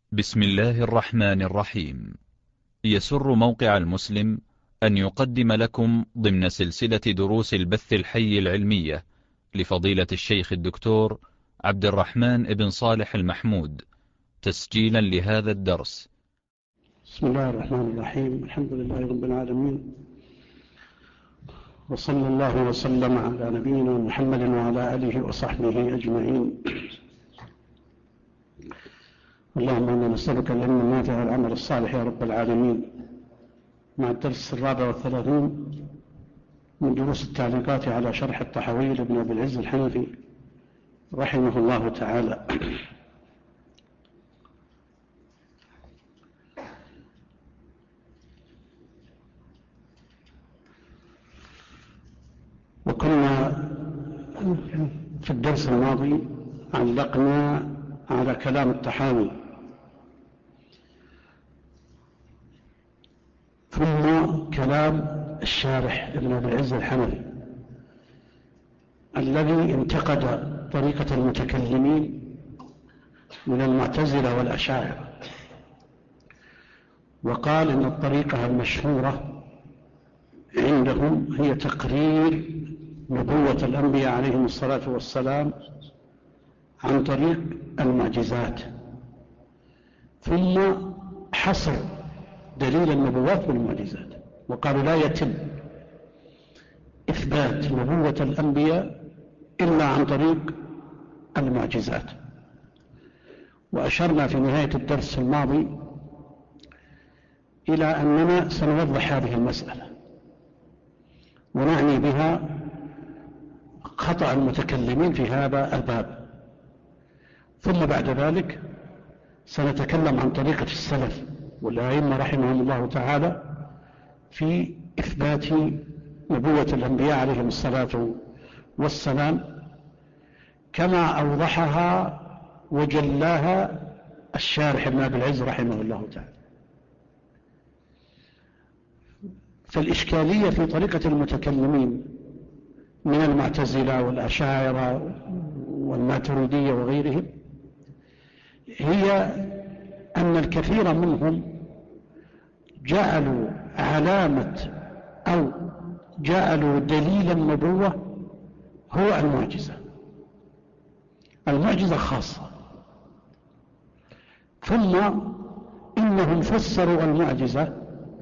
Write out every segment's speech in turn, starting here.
بسم الله الرحمن الرحيم. يسر موقع المسلم أن يقدم لكم ضمن سلسلة دروس البث الحي العلمية لفضيلة الشيخ الدكتور عبد الرحمن بن صالح المحمود، تسجيلا لهذا الدرس. بسم الله الرحمن الرحيم. الحمد لله رب العالمين، وصلى الله وسلم على نبينا محمد وعلى آله وصحبه أجمعين. اللهم إنا نسألك العلم النافع والعمل الصالح يا رب العالمين. مع الدرس 34 من دروس التعليقات على شرح الطحاوي لابن أبي العز الحنفي رحمه الله تعالى. وكنا في الدرس الماضي علقنا على كلام الطحاوي، ثم كلام الشارح ابن أبي العز الحنفي الذي انتقد طريقة المتكلمين من المعتزلة والأشاعرة، وقال إن الطريقة المشهورة عندهم هي تقرير نبوة الأنبياء عليهم الصلاة والسلام عن طريق المعجزات، ثم حصر دليل النبوات بالمعجزات، وقالوا لا يتم إثبات نبوة الأنبياء إلا عن طريق المعجزات. وأشرنا في نهاية الدرس الماضي إلى أننا سنوضح هذه المسألة ونعني بها خطأ المتكلمين في هذا الباب، ثم بعد ذلك سنتكلم عن طريقة السلف والأئمة رحمهم الله تعالى في إثبات نبوة الأنبياء عليهم الصلاة والسلام كما أوضحها وجلاها الشارح ابن أبي العز رحمه الله تعالى. فالإشكالية في طريقة المتكلمين من المعتزلة والأشاعرة والماتريدية وغيرهم هي أن الكثير منهم جعلوا علامة أو جعلوا دليل النبوة هو المعجزة خاصة، ثم إنهم فسروا المعجزة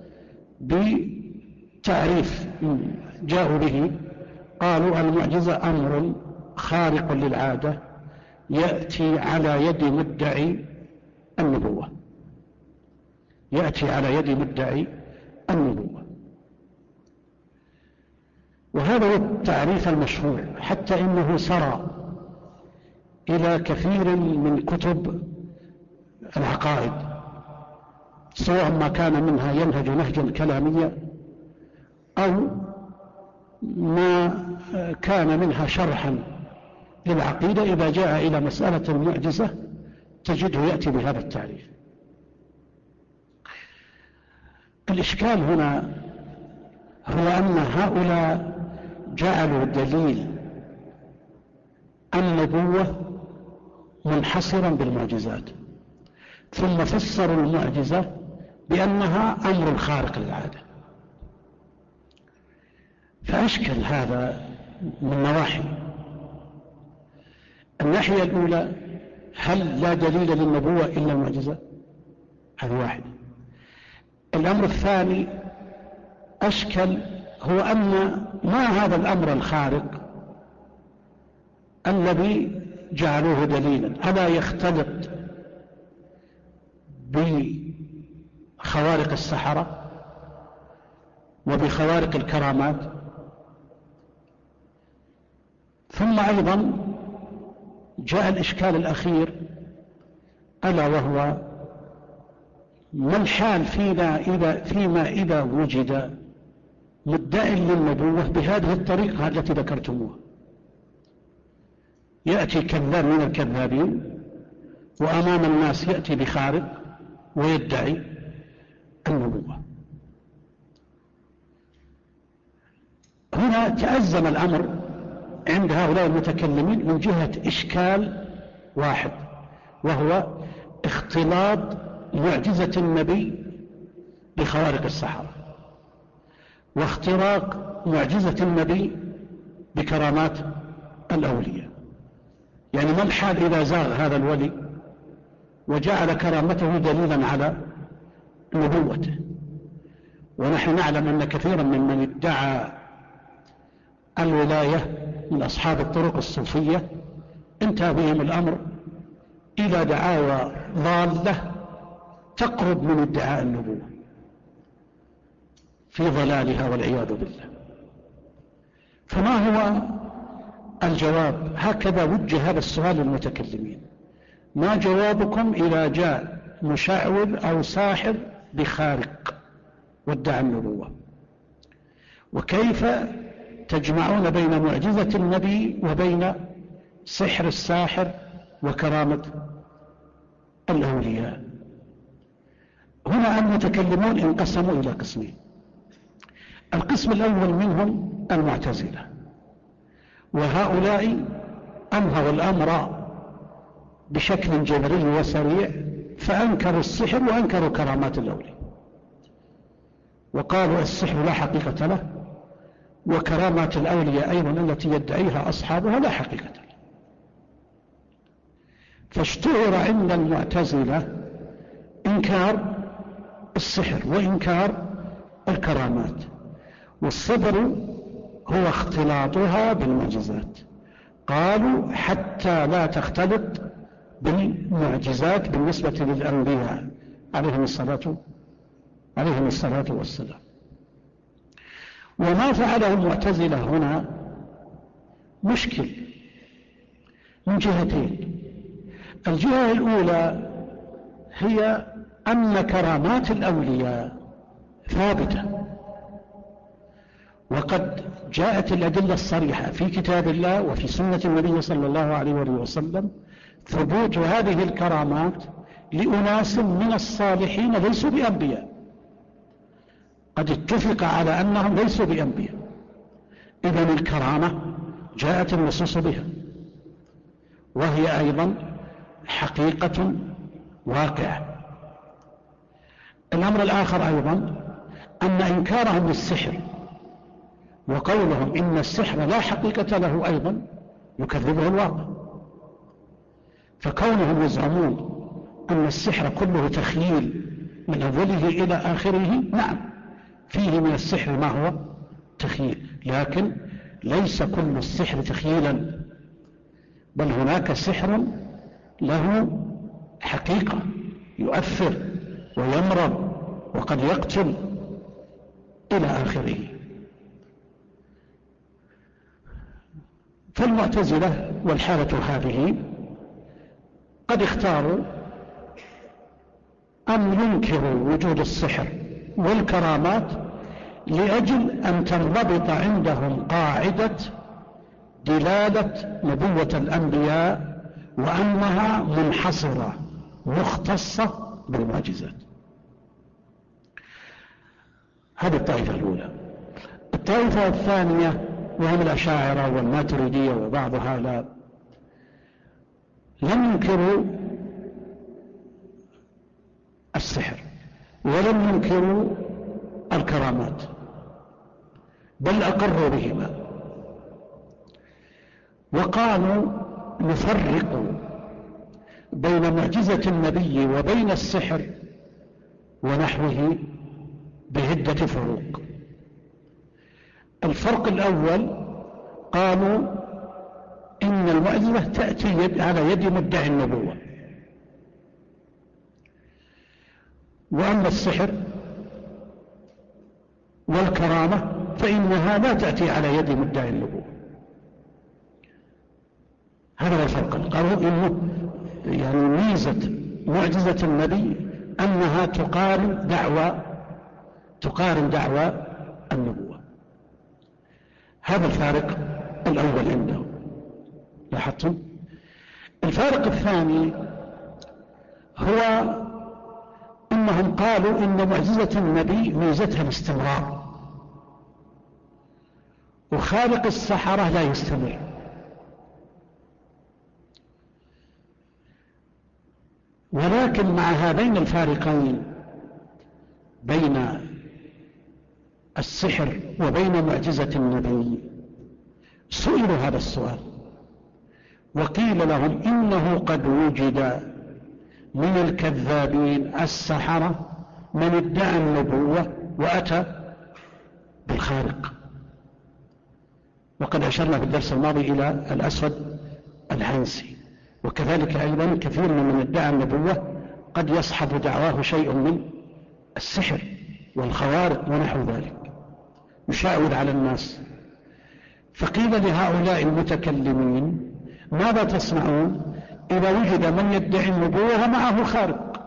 بتعريف جاءوا به، قالوا المعجزة أمر خارق للعادة يأتي على يد مدعي النبوة، يأتي على يد مدعي النبوة. وهذا هو التعريف المشهور، حتى إنه سرى إلى كثير من كتب العقائد، سواء ما كان منها ينهج نهجا كلاميا أو ما كان منها شرحا للعقيدة. إذا جاء إلى مسألة المعجزة تجده يأتي بهذا التعريف. الإشكال هنا هو أن هؤلاء جعلوا دليل النبوة منحصرا بالمعجزات، ثم فسروا المعجزة بأنها أمر خارق للعادة، فأشكل هذا من نواحي. الناحية الأولى، هل لا دليل للنبوة إلا المعجزة؟ هذا واحد. الأمر الثاني أشكل هو أن ما هذا الأمر الخارق الذي جعلوه دليلا ألا يختلط بخوارق السحرة وبخوارق الكرامات؟ ثم أيضا جاء الإشكال الأخير، ألا وهو ما الحال فيما إذا وجد مدعي للنبوة بهذه الطريقة التي ذكرتموها؟ يأتي كذاب من الكذابين وأمام الناس يأتي بخارق ويدعي النبوة. هنا تأزم الأمر عند هؤلاء المتكلمين من جهة إشكال واحد، وهو اختلاط معجزة النبي بخوارق السحرة، واختراق معجزة النبي بكرامات الأولياء. يعني ما الحال إذا زاغ هذا الولي وجعل كرامته دليلا على نبوته؟ ونحن نعلم أن كثيرا ممن ادعى الولاية من أصحاب الطرق الصوفية انتهى بهم الأمر إلى دعاوى ضالة تقرب من ادعاء النبوة في ضلالها والعياذ بالله. فما هو الجواب؟ هكذا وجه هذا السؤال للمتكلمين: ما جوابكم إذا جاء مشعوذ أو ساحر بخارق وادعى النبوة؟ وكيف تجمعون بين معجزة النبي وبين سحر الساحر وكرامة الأولياء؟ هنا المتكلمون انقسموا إلى قسمين. القسم الأول منهم المعتزلة، وهؤلاء أنهوا الأمر بشكل جبري وسريع، فأنكروا السحر وأنكروا كرامات الأولياء، وقالوا السحر لا حقيقة له، وكرامات الأولياء أيضا التي يدعيها أصحابها لا حقيقة له. فاشتهر عند المعتزلة إنكار السحر وإنكار الكرامات، والصدر هو اختلاطها بالمعجزات. قالوا حتى لا تختلط بالمعجزات بالنسبة للأنبياء عليهم الصلاة والسلام. وما فعله المعتزلة هنا مشكل من جهتين. الجهة الأولى هي أن كرامات الأولياء ثابتة، وقد جاءت الأدلة الصريحة في كتاب الله وفي سنة النبي صلى الله عليه وسلم ثبوت هذه الكرامات لأناس من الصالحين ليسوا بأنبياء، قد اتفق على أنهم ليسوا بأنبياء. إذن الكرامة جاءت النصوص بها، وهي أيضا حقيقة واقعة. الأمر الآخر أيضا أن إنكارهم للسحر وقولهم إن السحر لا حقيقة له أيضا يكذبه الواقع. فكونهم يزعمون أن السحر كله تخييل من أوله إلى آخره، نعم فيه من السحر ما هو تخييل، لكن ليس كل السحر تخييلا، بل هناك سحر له حقيقة يؤثر ويمرض وقد يقتل إلى آخره. فالمعتزلة والحالة هذه قد اختاروا أن ينكروا وجود السحر والكرامات لأجل أن تنضبط عندهم قاعدة دلالة نبوة الأنبياء وأنها منحصرة مختصة بالمعجزات. هذه الطائفة الأولى. الطائفة الثانية وهم الأشاعرة والماتريدية وبعض هؤلاء لم ينكروا السحر ولم ينكروا الكرامات، بل أقروا بهما، وقالوا نفرق بين معجزة النبي وبين السحر ونحوه بعدة فروق. الفرق الأول قالوا إن المعجزة تأتي على يد مدعي النبوة، وأما السحر والكرامة فإنها لا تأتي على يد مدعي النبوة. هذا هو الفرق. قالوا إنه يعني ميزة معجزة النبي أنها تقارن دعوى النبوة. هذا الفارق الأول عندهم. لاحظتم؟ الفارق الثاني هو إنهم قالوا إن معجزة النبي ميزتها الاستمرار، وخالق السحرة لا يستمر. ولكن مع هذين الفارقين بين السحر وبين معجزة النبي سئلوا هذا السؤال وقيل لهم إنه قد وجد من الكذابين السحرة من ادعى النبوة وأتى بالخارق. وقد أشرنا في الدرس الماضي إلى الأسود العنسي، وكذلك أيضا كثير من ادعى النبوة قد يصحب دعواه شيء من السحر والخوارق ونحو ذلك يشاور على الناس. فقيل لهؤلاء المتكلمين ماذا تصنعون إذا وجد من يدعي النبوة ومعه خارق؟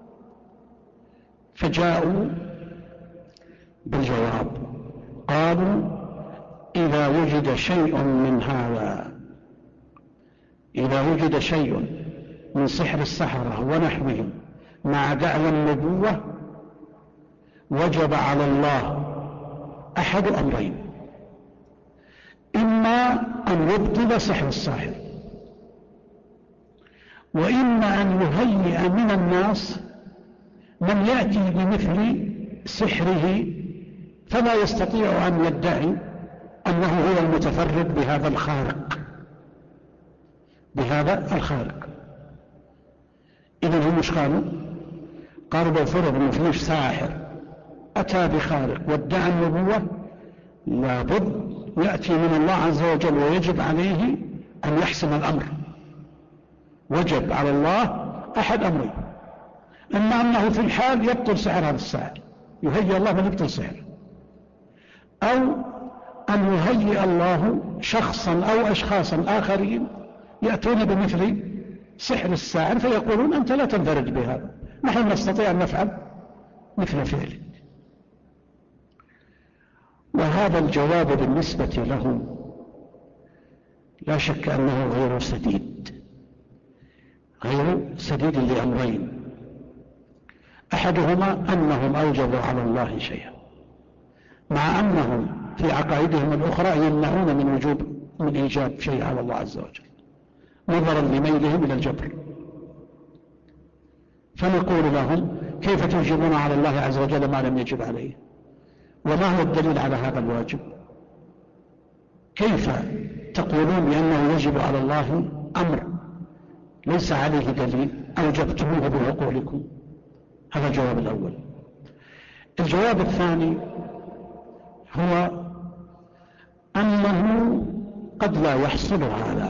فجاءوا بالجواب قالوا إذا وجد شيء من هذا، إذا وجد شيء من سحر السحرة ونحوهم مع دعوى النبوة وجب على الله أحد أمرين: إما أن يبطل سحر الساحر، وإما أن يهيئ من الناس من يأتي بمثل سحره فلا يستطيع أن يدعي أنه هو المتفرد بهذا الخارق، بهذا الخارق. إذن هم مش قالوا لو فرض أنه فيه ساحر أتى بخارق وادعى النبوة لابد يأتي من الله عز وجل ويجب عليه أن يحسم الأمر. وجب على الله أحد أمرين: إما أنه في الحال يبطل سحر هذا الساحر، يهيئ الله من يبطل سحر، أو أن يهيئ الله شخصا أو أشخاصا آخرين يأتون بمثل سحر الساحر فيقولون أنت لا تنفرد بهذا، نحن نستطيع أن نفعل مثل فعلك. وهذا الجواب بالنسبة لهم لا شك أنه غير سديد لأمرين: أحدهما أنهم أوجبوا على الله شيئا، مع أنهم في عقائدهم الأخرى يمنعون من إيجاب شيء على الله عز وجل نظرا لميلهم إلى الجبر. فنقول لهم: كيف توجبون على الله عز وجل ما لم يجب عليه؟ وما هو الدليل على هذا الواجب؟ كيف تقولون بأنه يجب على الله أمر ليس عليه دليل أوجبتموه بعقولكم؟ هذا الجواب الأول. الجواب الثاني هو أنه قد لا يحصل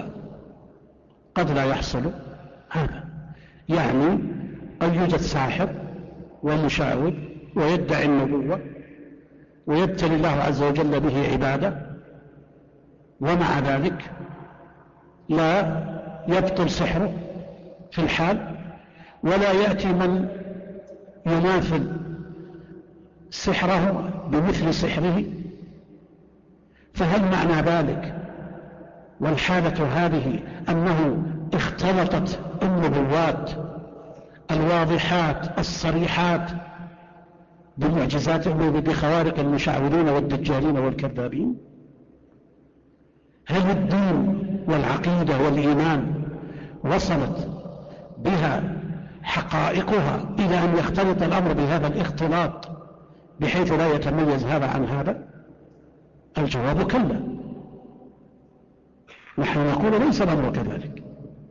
هذا، يعني أن يوجد ساحر ومشاور ويدعي النبوة ويبتلي الله عز وجل به عباده، ومع ذلك لا يبطل سحره في الحال، ولا يأتي من يماثل سحره بمثل سحره. فهل معنى ذلك والحالة هذه أنه اختلطت النبوات الواضحات الصريحات بمعجزات بخوارق المشعوذين والدجالين والكذابين؟ هل الدين والعقيدة والإيمان وصلت بها حقائقها إلى أن يختلط الأمر بهذا الاختلاط بحيث لا يتميز هذا عن هذا؟ الجواب كلا. نحن نقول ليس الأمر كذلك،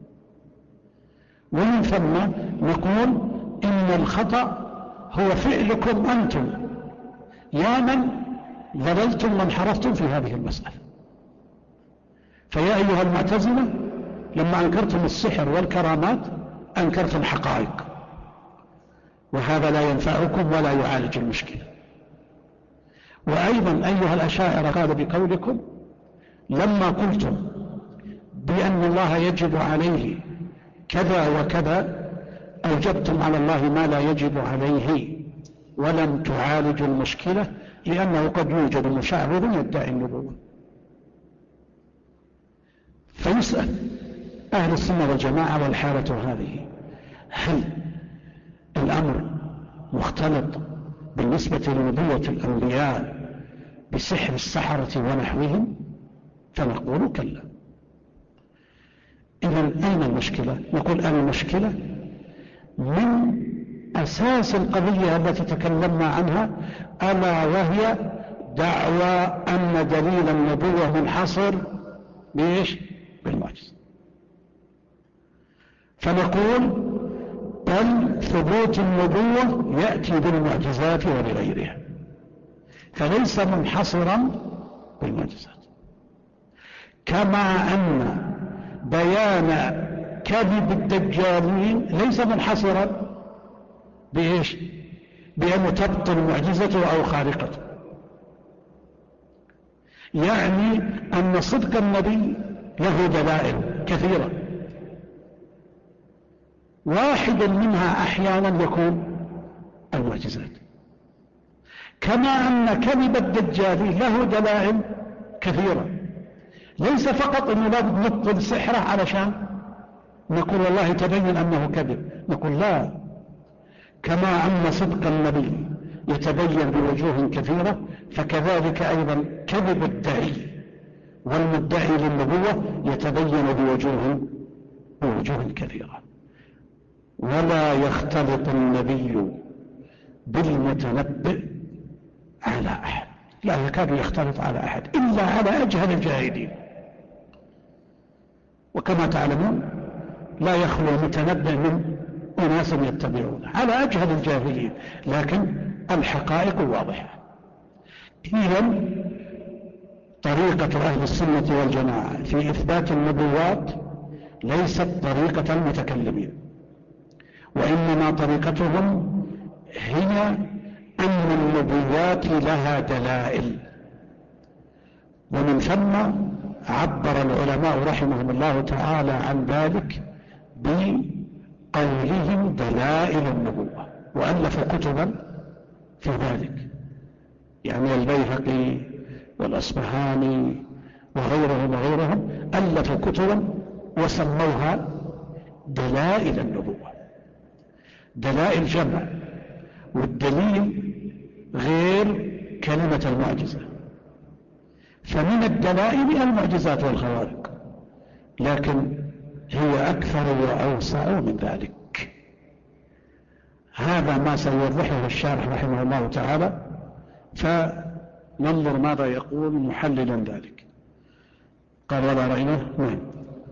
ومن ثم نقول إن الخطأ هو فعلكم أنتم يا من ضللتم وانحرفتم في هذه المسألة. فيا أيها المعتزلة لما أنكرتم السحر والكرامات أنكرتم حقائق، وهذا لا ينفعكم ولا يعالج المشكلة. وأيضا أيها الأشاعرة قال بقولكم لما قلتم بأن الله يجب عليه كذا وكذا أوجبتم على الله ما لا يجب عليه ولم تعالجوا المشكلة، لأنه قد يوجد مشعوذ يدعي النبوة. فيسأل أهل السنة والجماعة والحالة هذه: هل الأمر مختلط بالنسبة لنبوة الأنبياء بسحر السحرة ونحوهم؟ فنقول كلا. إذن أين المشكلة؟ نقول المشكلة من أساس القضية التي تكلمنا عنها، ألا وهي دعوى أن دليل النبوة منحصر بالمعجزة. فنقول بل ثبوت النبوة يأتي بالمعجزات وبغيرها، فليس منحصرا بالمعجزات. كما أن بيان كذب الدجالين ليس منحصرا بأن تبطل معجزته أو خارقته. يعني أن صدق النبي له دلائل كثيرة، واحد منها أحيانا يكون المعجزات. كما أن كذب الدجال له دلائل كثيرة، ليس فقط أنه لابد نبطل سحره علشان نقول والله تبين أنه كذب، نقول لا. كما أن صدق النبي يتبين بوجوه كثيرة، فكذلك أيضا كذب الداعي والمدعي للنبوة يتبين بوجوه كثيرة. ولا يختلط النبي بالمتنبئ على أحد، لا يكاد يختلط على أحد إلا على أجهل الجاهلين. وكما تعلمون لا يخلو متنبئ من أناس يتبعون على أجهل الجاهلين، لكن الحقائق واضحة. إذن طريقة أهل السنة والجماعة في إثبات النبوات ليست طريقة المتكلمين، وإنما طريقتهم هي أن النبوات لها دلائل. ومن ثم عبر العلماء رحمهم الله تعالى عن ذلك بقولهم دلائل النبوة، وألفوا كتبا في ذلك، يعني البيهقي والأصبهاني وغيرهم ألفوا كتبا وسموها دلائل النبوة. دلائل جمع، والدليل غير كلمة المعجزة. فمن الدلائل المعجزات والخوارق، لكن هي أكثر وأوسع من ذلك. هذا ما سيوضحه الشارح رحمه الله تعالى، فننظر ماذا يقول محللا ذلك. قال ولا رأينا. نعم.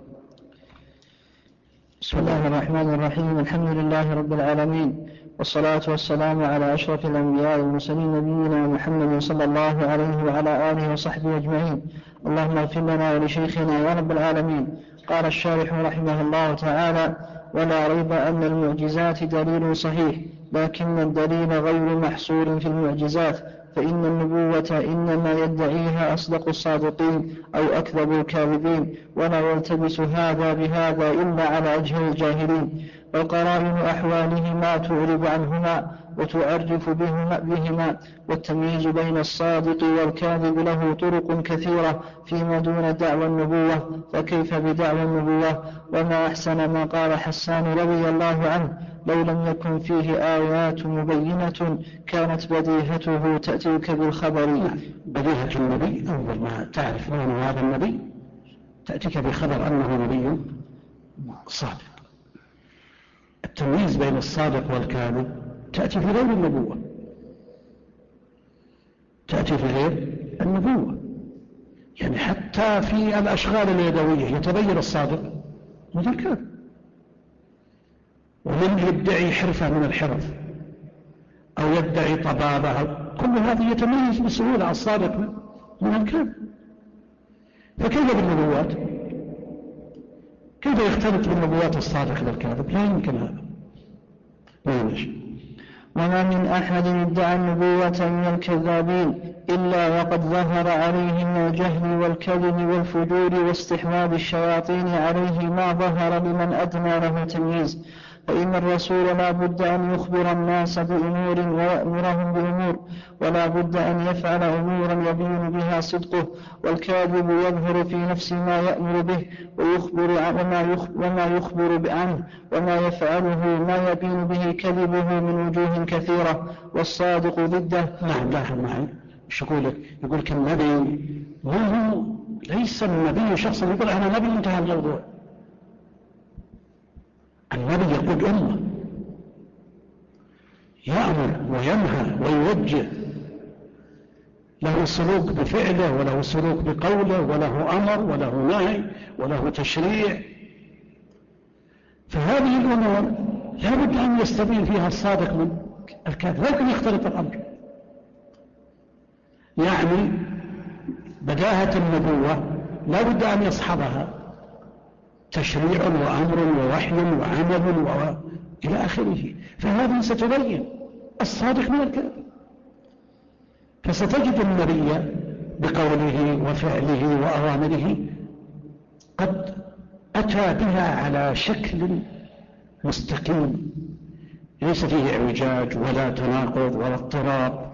بسم الله الرحمن الرحيم. الحمد لله رب العالمين، والصلاة والسلام على أشرف الأنبياء والمرسلين نبينا محمد صلى الله عليه وعلى آله وصحبه أجمعين. اللهم اغفر لنا ولشيخنا يا رب العالمين. قال الشارح رحمه الله تعالى: ولا ريب أن المعجزات دليل صحيح، لكن الدليل غير محصور في المعجزات، فإن النبوة إنما يدعيها أصدق الصادقين أو أكذب الكاذبين، ولا يلتبس هذا بهذا إلا على أجهل الجاهلين. وقرائن أحوالهما تعرب عنهما وتعرف بهما، والتمييز بين الصادق والكاذب له طرق كثيرة فيما دون دعوى النبوة، فكيف بدعوى النبوة؟ وما أحسن ما قال حسان رضي الله عنه: لو لم يكن فيه آيات مبينة كانت بديهته تأتيك بالخبر. بديهة النبي أول ما تعرف أنه هذا النبي تأتيك بخبر أنه نبي صادق. التمييز بين الصادق والكاذب تأتي في غير النبوة، تأتي في غير النبوة. يعني حتى في الأشغال اليدوية يتبين الصادق من الكاذب، ومن يدعي حرفة من الحرف أو يدعي طبابة، كل هذه يتميز بسهولة الصادق من الكاذب. فكيف بالنبوات؟ كيف يختلط بالنبوات الصادق بالكاذب؟ لا يمكن هذا. وما من أحد ادعى النبوة من الكذابين إلا وقد ظهر عليه من الجهل والكذب والفجور واستحواذ الشياطين عليه ما ظهر لمن أدنى له تمييز. فإن الرسول لا بد أن يخبر الناس بأمور ويأمرهم بأمور، ولا بد أن يفعل أمورا يبين بها صدقه، والكاذب يظهر في نفس ما يأمر به ويخبر عن وما يخبر عنه، وما يفعله ما يبين به كذبه من وجوه كثيرة، والصادق ضده. نعم لاحظ معي ايش يقول كالنبي، هو ليس النبي شخصا يقول أنا نبي انتهى الموضوع. النبي يقود أمة، يأمر وينهى ويوجه، له سلوك بفعله وله سلوك بقوله، وله أمر وله نهي وله تشريع. فهذه الأمور لا بد أن يستبين فيها الصادق من الكاذب، لا يمكن يختلط الأمر. يعني بداهة النبوة لا بد أن يصحبها تشريع وأمر ووحي وعمل إلى آخره، فهذه ستبين الصادق من الكاذب. فستجد النبي بقوله وفعله وأوامره قد أتى بها على شكل مستقيم ليس فيه اعوجاج ولا تناقض ولا اضطراب.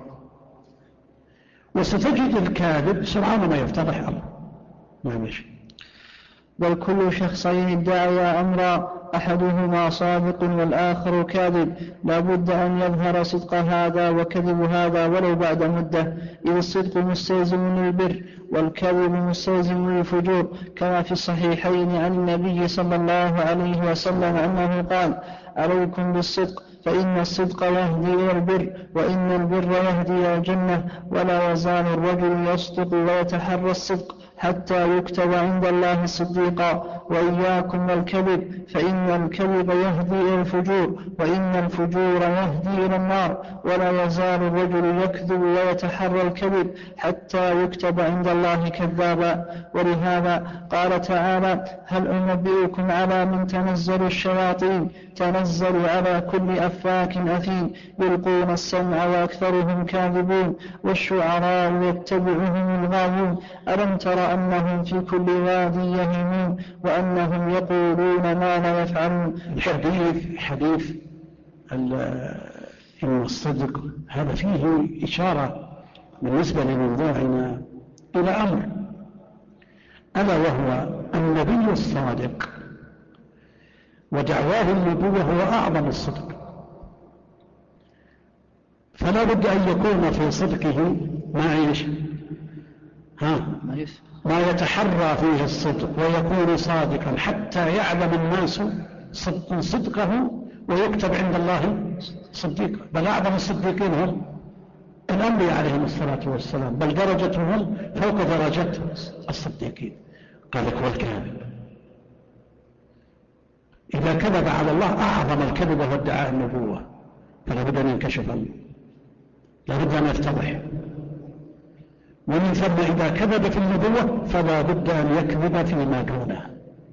وستجد الكاذب سرعان ما يفتضح أمره. ما مشي. بل كل شخصين ادعيا أمرا أحدهما صادق والآخر كاذب، لا بد أن يظهر صدق هذا وكذب هذا ولو بعد مدة، إذ الصدق مستلزم للبر والكذب مستلزم للفجور، كما في الصحيحين عن النبي صلى الله عليه وسلم أنه قال: عليكم بالصدق فإن الصدق يهدي إلى البر وإن البر يهدي إلى الجنة، ولا يزال الرجل يصدق ويتحرى الصدق حتى يكتب عند الله صديقا، وإياكم والكذب فإن الكذب يهدي إلى الفجور وإن الفجور يهدي إلى النار، ولا يزال الرجل يكذب ويتحرى الكذب حتى يكتب عند الله كذابا. ولهذا قال تعالى: هل أنبئكم على من تنزل الشياطين؟ تنزل على كل أفاك أثيم يلقون السمع وأكثرهم كاذبون والشعراء يتبعهم الغاوون ألم تر أنهم في كل واد يهيمون وأنهم يقولون ما لا يفعلون. حديث إن الصدق هذا فيه إشارة بالنسبة لموضوعنا إلى أمر، ألا وهو النبي الصادق، ودعواه النبوة هو أعظم الصدق، فلا بد أن يكون في صدقه ما يتحرى فيه الصدق ويكون صادقا حتى يعلم الناس صدقه ويكتب عند الله صديقا. بل أعظم الصديقين هم الأنبياء عليهم الصلاة والسلام، بل درجتهم فوق درجة الصديقين. قال لك والكاذب إذا كذب على الله أعظم الكذب وهو ادعاء النبوة، فلا بد أن ينكشف عنه، لا بد أن يفتضح. ومن ثم إذا كذب في النبوة فلا بد أن يكذب فيما دونه،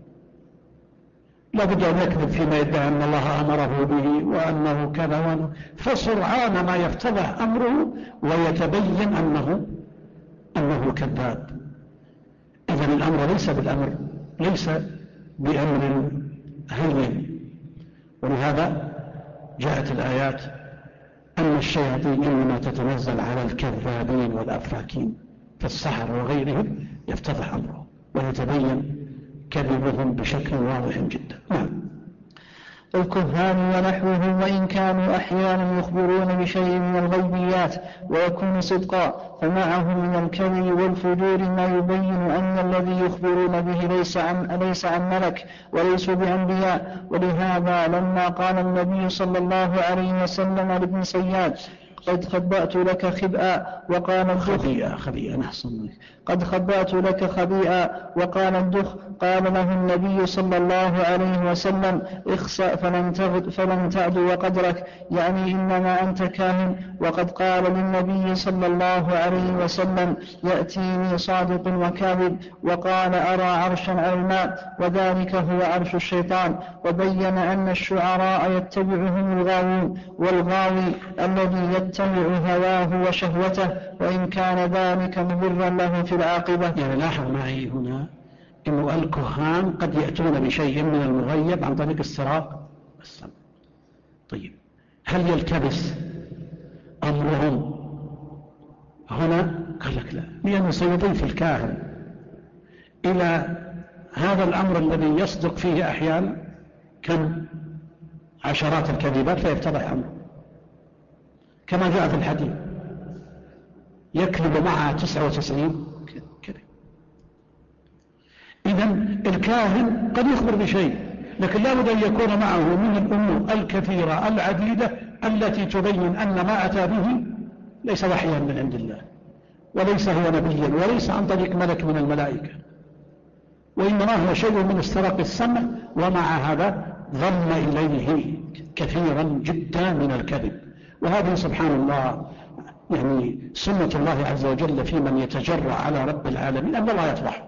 لا بد أن يكذب فيما يدعي أن الله أمره به وأنه كذا فسرعان ما يفتضح أمره ويتبين أنه كذاب. إذن الأمر ليس بأمر هين. ولهذا جاءت الآيات أن الشياطين إنما تتنزل على الكذابين والأفاكين فالسحر وغيرهم يفتضح أمره ويتبين كذبهم بشكل واضح جدا. الكهان ونحوهم وإن كانوا أحيانا يخبرون بشيء من الغيبيات ويكون صدقا، فمعه من الكذب والفجور ما يبين أن الذي يخبرون به ليس عن ملك وليسوا بأنبياء. ولهذا لما قال النبي صلى الله عليه وسلم لابن سياد: قد خبأت لك خبئا وقال الدخ قد خبأت لك خبيئا وقال الدخ، قال له النبي صلى الله عليه وسلم: اخسأ فلن تعدو قدرك، يعني إنما أنت كاهن. وقد قال للنبي صلى الله عليه وسلم: يأتيني صادق وكاذب، وقال: أرى عرشا على الماء وذلك هو عرش الشيطان. وبين أن الشعراء يتبعهم الغاوون، والغاوي الذي يتبع هواه وشهوته وإن كان ذلك مضرا له في العاقبة. يعني لاحظ معي هنا إنه الكهان قد يأتون بشيء من المغيب عن طريق السراق والسمع. طيب هل يلتبس أمرهم هنا؟ قال لك لا، لأنه سيضيف الكاهن إلى هذا الأمر الذي يصدق فيه أحيانا كم عشرات الكذبات فيفتضح أمره، كما جاء في الحديث: يكذب معها 99 كذب. إذن الكاهن قد يخبر بشيء، لكن لا بد أن يكون معه من الأمور الكثيرة العديدة التي تبين أن ما أتى به ليس وحيا من عند الله، وليس هو نبيا، وليس عن طريق ملك من الملائكة، وإنما هو شيء من استراق السمع، ومع هذا ضم إليه كثيرا جدا من الكذب. وهذه سبحان الله يعني سنة الله عز وجل في من يتجرأ على رب العالمين، أن الله يفضح.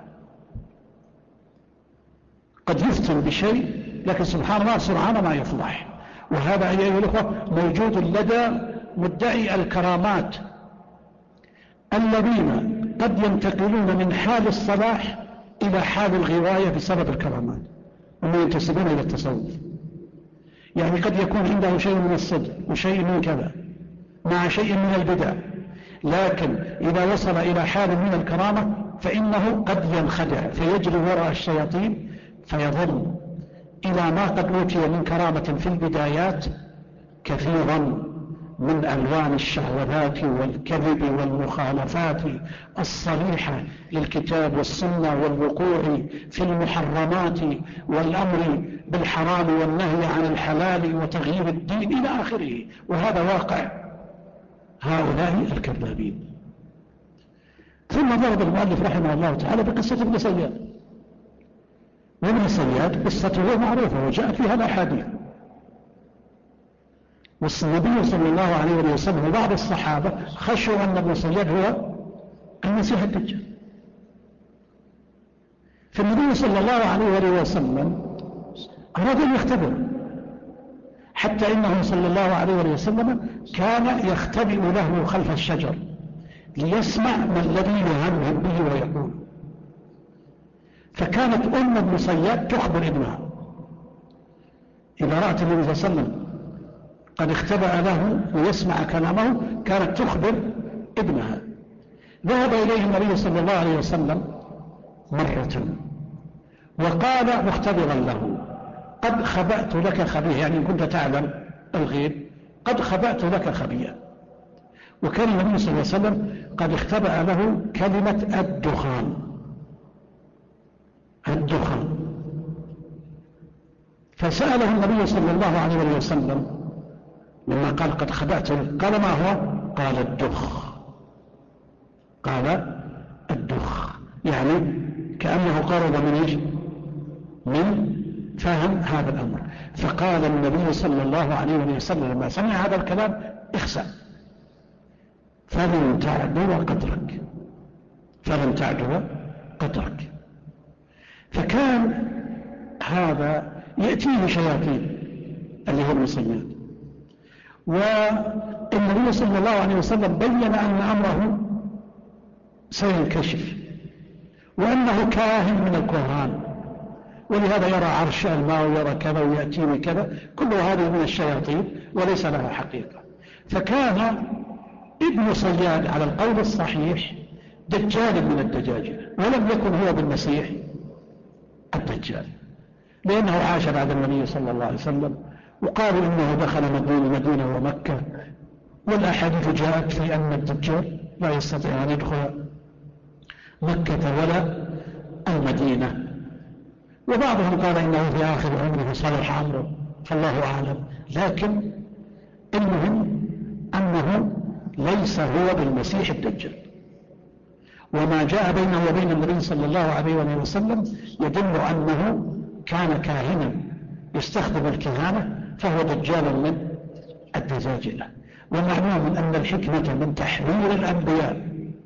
قد يفتن بشيء لكن سبحان الله سرعان ما يفضح. وهذا أيها الأخوة موجود لدى مدعي الكرامات الذين قد ينتقلون من حال الصلاح إلى حال الغواية بسبب الكرامات، وهم ينتسبون إلى التصوف. يعني قد يكون عنده شيء من الصدق وشيء من كذا مع شيء من البدع، لكن إذا وصل إلى حال من الكرامة فإنه قد ينخدع فيجري وراء الشياطين، فيظل إلى ما قد أوتي من كرامة في البدايات كثيرا من ألوان الشهوات والكذب والمخالفات الصريحة للكتاب والسنة، والوقوع في المحرمات والأمر بالحرام والنهي عن الحلال وتغيير الدين إلى آخره. وهذا واقع هؤلاء الكذابين. ثم ضرب المؤلف رحمه الله تعالى بقصة ابن صياد. وابن صياد قصته معروفة وجاءت فيها الأحاديث. والنبي صلى الله عليه وسلم وبعض الصحابة خشوا أن ابن صياد هو المسيح الدجال. فالنبي صلى الله عليه وسلم أراد أن يختبر، حتى إنه صلى الله عليه وسلم كان يختبئ له خلف الشجر ليسمع ما الذي يهمهم به ويقول. فكانت أم ابن صياد تخبر ابنها إذا رأت النبي صلى الله عليه وسلم قد اختبأ له ويسمع كلامه، كانت تخبر ابنها. ذهب إليه النبي صلى الله عليه وسلم مرة وقال مختبرا له: قد خبأت لك خبيئة، يعني إن كنت تعلم الغيب قد خبأت لك خبيئة. وكان النبي صلى الله عليه وسلم قد اختبأ له كلمة الدخان. فسأله النبي صلى الله عليه وسلم لما قال قد خبأت، قال: ما هو؟ قال: الدخ. قال: الدخ، يعني كأنه قرب من فهم هذا الأمر. فقال النبي صلى الله عليه وسلم لما سمع هذا الكلام: اخسأ فلن تعدو قدرك. فكان هذا يأتيه شياطين اللي هو ابن صياد، والنبي صلى الله عليه وسلم بين أن أمره سينكشف وأنه كاهن من الكهان، ولهذا يرى عرش الماء ويرى كذا ويأتيني كذا، كل هذه من الشياطين وليس لها حقيقة. فكان ابن صياد على القول الصحيح دجال من الدجاجلة، ولم يكن هو بالمسيح الدجال، لأنه عاش بعد النبي صلى الله عليه وسلم، وقالوا إنه دخل مدينة ومكة، والأحاديث جاءت في أن الدجال لا يستطيع أن يدخل مكة ولا المدينة. وبعضهم قال إنه في آخر عمره صلح أمره، فالله أعلم. لكن المهم أنه ليس هو بالمسيح الدجال، وما جاء بينه وبين النبي صلى الله عليه وسلم يدل أنه كان كاهنا يستخدم الكهانة، فهو دجال من الدجاجلة. ومعلوم أن الحكمة من تحذير الأنبياء،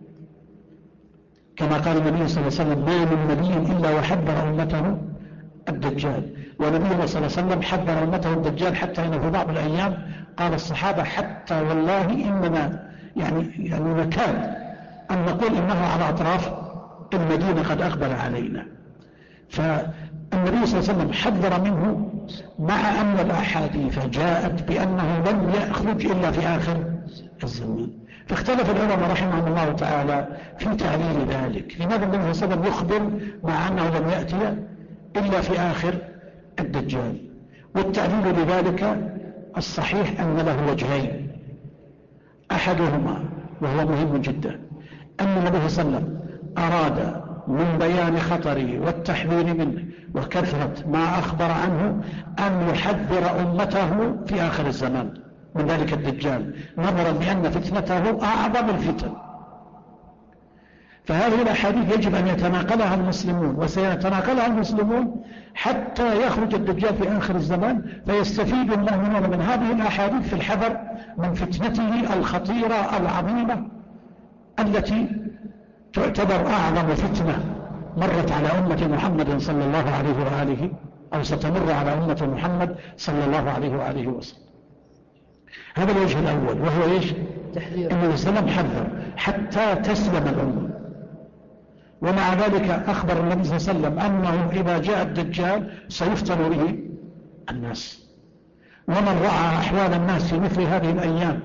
كما قال النبي صلى الله عليه وسلم: ما من نبي إلا وحذر أمته الدجال. ونبينا صلى الله عليه وسلم حذر أمته الدجال، حتى إنه في بعض الأيام قال الصحابة: حتى والله إننا يعني نكاد أن نقول إنه على أطراف المدينة قد أقبل علينا. فالنبي صلى الله عليه وسلم حذر منه، مع أن الأحاديث جاءت بأنه لم يخرج إلا في آخر الزمان. فاختلف العلماء رحمهم الله تعالى في تعليل ذلك. لماذا النبي صلى الله عليه وسلم يخبر مع أنه لم يأتي إلا في آخر الدجال؟ والتعليل لذلك الصحيح أن له وجهين. أحدهما وهو مهم جدا، أن النبي صلى الله عليه وسلم أراد من بيان خطره والتحذير منه وكثرة ما أخبر عنه أن يحذر أمته في آخر الزمان، من ذلك الدجال، نظرا لأن فتنته أعظم الفتن. فهذه الأحاديث يجب أن يتناقلها المسلمون، وسيتناقلها المسلمون حتى يخرج الدجال في آخر الزمان، فيستفيد المؤمنون من هذه الأحاديث في الحذر من فتنته الخطيرة العظيمة التي تعتبر أعظم فتنة مرت على أمة محمد صلى الله عليه وآله، أو ستمر على أمة محمد صلى الله عليه وآله وسلم. هذا الوجه الأول، وهو إيش؟ تحذير. أن الإسلام حذر حتى تسلم الأمة. ومع ذلك أخبر النبي صلى الله عليه وسلم أنه إذا جاء الدجال سيفتن به الناس. ومن رأى أحوال الناس في مثل هذه الأيام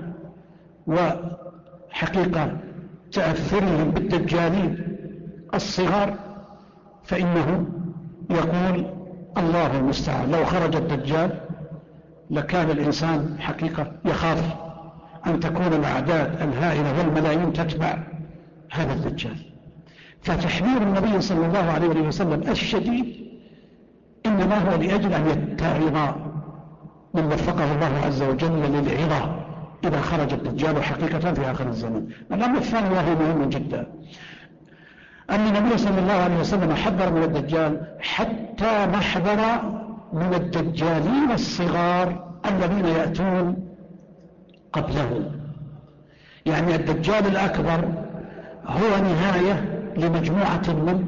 وحقيقة تأثرهم بالدجالين الصغار فإنه يقول الله المستعان، لو خرج الدجال لكان الإنسان حقيقة يخاف أن تكون الأعداد الهائلة والملايين تتبع هذا الدجال. فتحذير النبي صلى الله عليه وسلم الشديد إنما هو لأجل أن يتعظ من وفقه الله عز وجل للعظة إذا خرج الدجال حقيقة في آخر الزمن. الأمر الثاني وهو مهم جدا، أن النبي صلى الله عليه وسلم حذر من الدجال حتى نحذر من الدجالين الصغار الذين يأتون قبله. يعني الدجال الأكبر هو نهاية لمجموعة من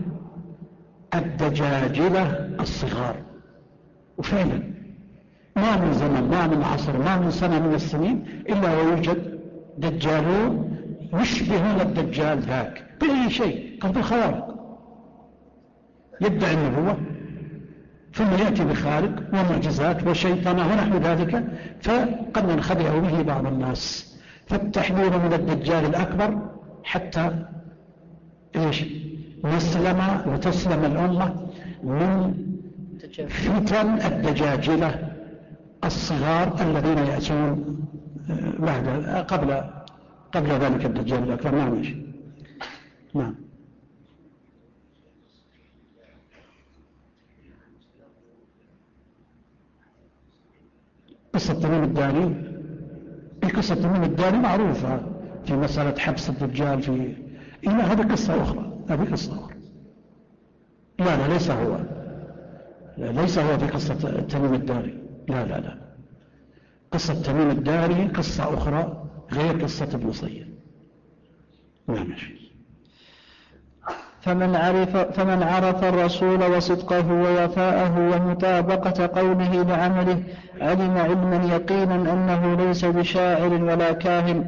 الدجاجلة الصغار. وفعلا ما من زمن، ما من عصر، ما من سنة من السنين إلا ويوجد دجالون يشبهون الدجال ذاك بأي شيء، قبل الخوارق يدعي النبوة ثم يأتي بخارق ومعجزات وشيطنة ونحو ذلك، فقد ننخدع به بعض الناس. فالتحذير من الدجال الأكبر حتى إيش؟ نسلم وتسلم الأمة من فتن الدجاجلة الصغار الذين يأتون قبل ذلك الدجال الأكبر. نعم. نعم. قصة تميم الداري، قصة تميم الداري معروفة في مسألة حبس الدجال في هذه قصة أخرى. هذه قصة أخرى. لا ليس هو في قصة تميم الداري. لا قصة تميم الداري قصة أخرى غير قصة ابن صيد. نعم. فمن عرف الرسول وصدقه ووفاءه ومطابقة قوله لعمله علم علما يقينا أنه ليس بشاعر ولا كاهن.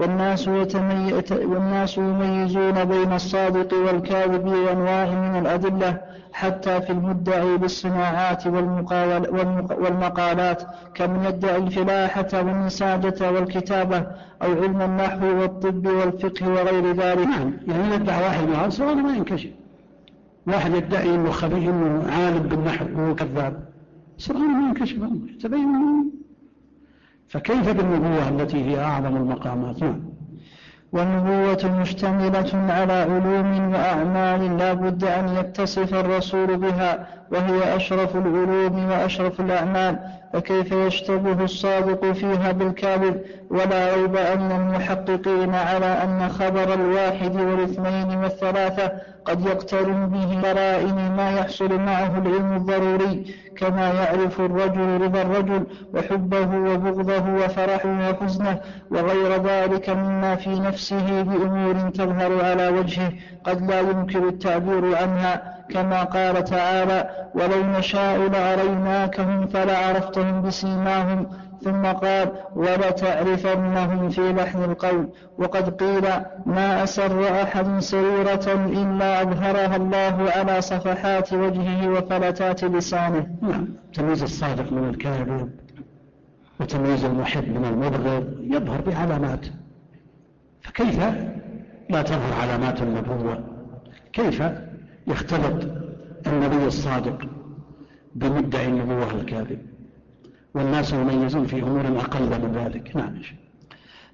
والناس يميزون بين الصادق والكاذب وأنواع من الأدلة حتى في المدعي بالصناعات والمقالات، كمن يدعي الفلاحة والنساجة والكتابة أو علم النحو والطب والفقه وغير ذلك. نعم، يعني يدعي واحد من هذا سؤال ما ينكشف. واحد يدعي أنه خبير، أنه عالم بالنحو وهو كذاب، سؤال ما ينكشف، تبين. فكيف بالنبوة التي هي أعظم المقامات؟ نعم. والنبوة مشتملة على علوم وأعمال لا بد أن يتصف الرسول بها، وهي أشرف العلوم وأشرف الأعمال، فكيف يشتبه الصادق فيها بالكاذب؟ ولا ريب أن المحققين على أن خبر الواحد والاثنين والثلاثة قد يقترن به قرائن ما يحصل معه العلم الضروري، كما يعرف الرجل رضا الرجل وحبه وبغضه وفرحه وحزنه وغير ذلك مما في نفسه بأمور تظهر على وجهه قد لا يمكن التعبير عنها، كما قال تعالى: ولو نشاء لأريناكهم فلعرفتهم بسيماهم، ثم قال: ولتعرفنهم في لحن القول. وقد قيل: ما أسر أحد سريرة إلا أظهرها الله على صفحات وجهه وفلتات لسانه. تمييز الصادق من الكاذب وتمييز المحب من المبغض يظهر بعلامات، فكيف لا تظهر علامات النبوة؟ كيف يختلط النبي الصادق بمدعي النبوة الكاذب؟ والناس يميزون في أمور أقل من ذلك. نعم.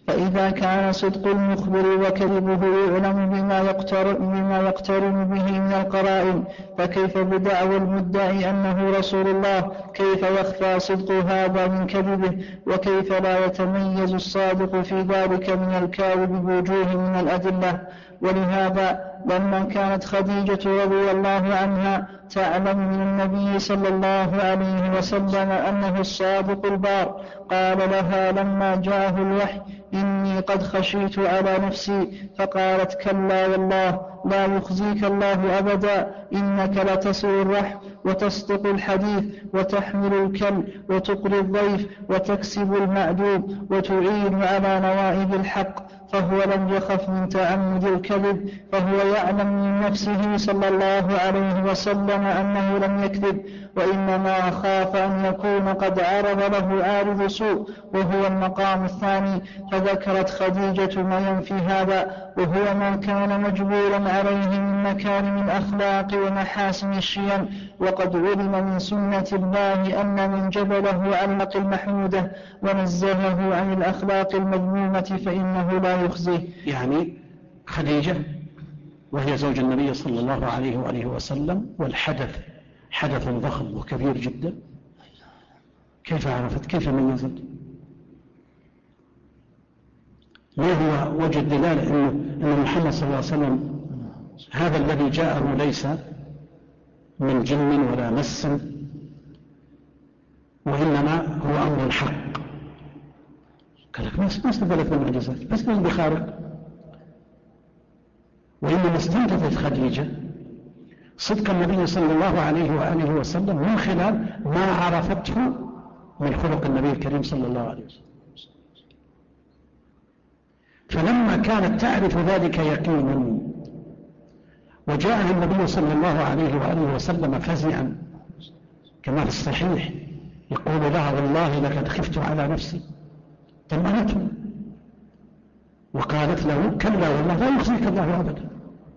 فإذا كان صدق المخبر وكذبه يعلم بما يقترن به من القرائن، فكيف بدعوى المدعي أنه رسول الله؟ كيف يخفى صدق هذا من كذبه؟ وكيف لا يتميز الصادق في ذلك من الكاذب بوجوه من الأدلة؟ ولهذا لما كانت خديجة رضي الله عنها تعلم من النبي صلى الله عليه وسلم أنه الصادق البار، قال لها لما جاءه الوحي: إني قد خشيت على نفسي، فقالت: كلا والله لا يخزيك الله أبدا، إنك لتصل الرحم وتصدق الحديث وتحمل الكل وتقري الضيف وتكسب المعدوم وتعين على نوائب الحق. فهو لم يخف من تعمد الكذب، فهو يعلم من نفسه صلى الله عليه وسلم أنه لم يكذب، وإنما خاف أن يكون قد عرض له عارض سوء، وهو المقام الثاني. فذكرت خديجة ما ينفي هذا، وهو ما كان مجبولا عليه من مكارم الأخلاق ومحاسن الشيم. وقد علم من سنة الله أن من جبله علق المحمودة ونزهه عن الأخلاق المذمومة فإنه لا يخزيه. يعني خديجة وهي زوج النبي صلى الله عليه وآله وسلم، والحدث حدث ضخم وكبير جدا، كيف عرفت؟ كيف ميزت؟ ما هو وجه الدلالة أن محمد صلى الله عليه وسلم هذا الذي جاءه ليس من جن ولا مس، وإنما هو أمر الحق؟ قال لك ما استدلت بالمعجزات، ما استدلت بخارق، وإنما استنتجت خديجة صدق النبي صلى الله عليه وآله وسلم من خلال ما عرفته من خلق النبي الكريم صلى الله عليه وسلم. فلما كانت تعرف ذلك يقينا وجاءها النبي صلى الله عليه وآله وسلم فزعا كما في الصحيح يقول لها: والله لقد خفت على نفسي، طمأنته وقالت له: كلا والله لا يخزيك الله أبدا.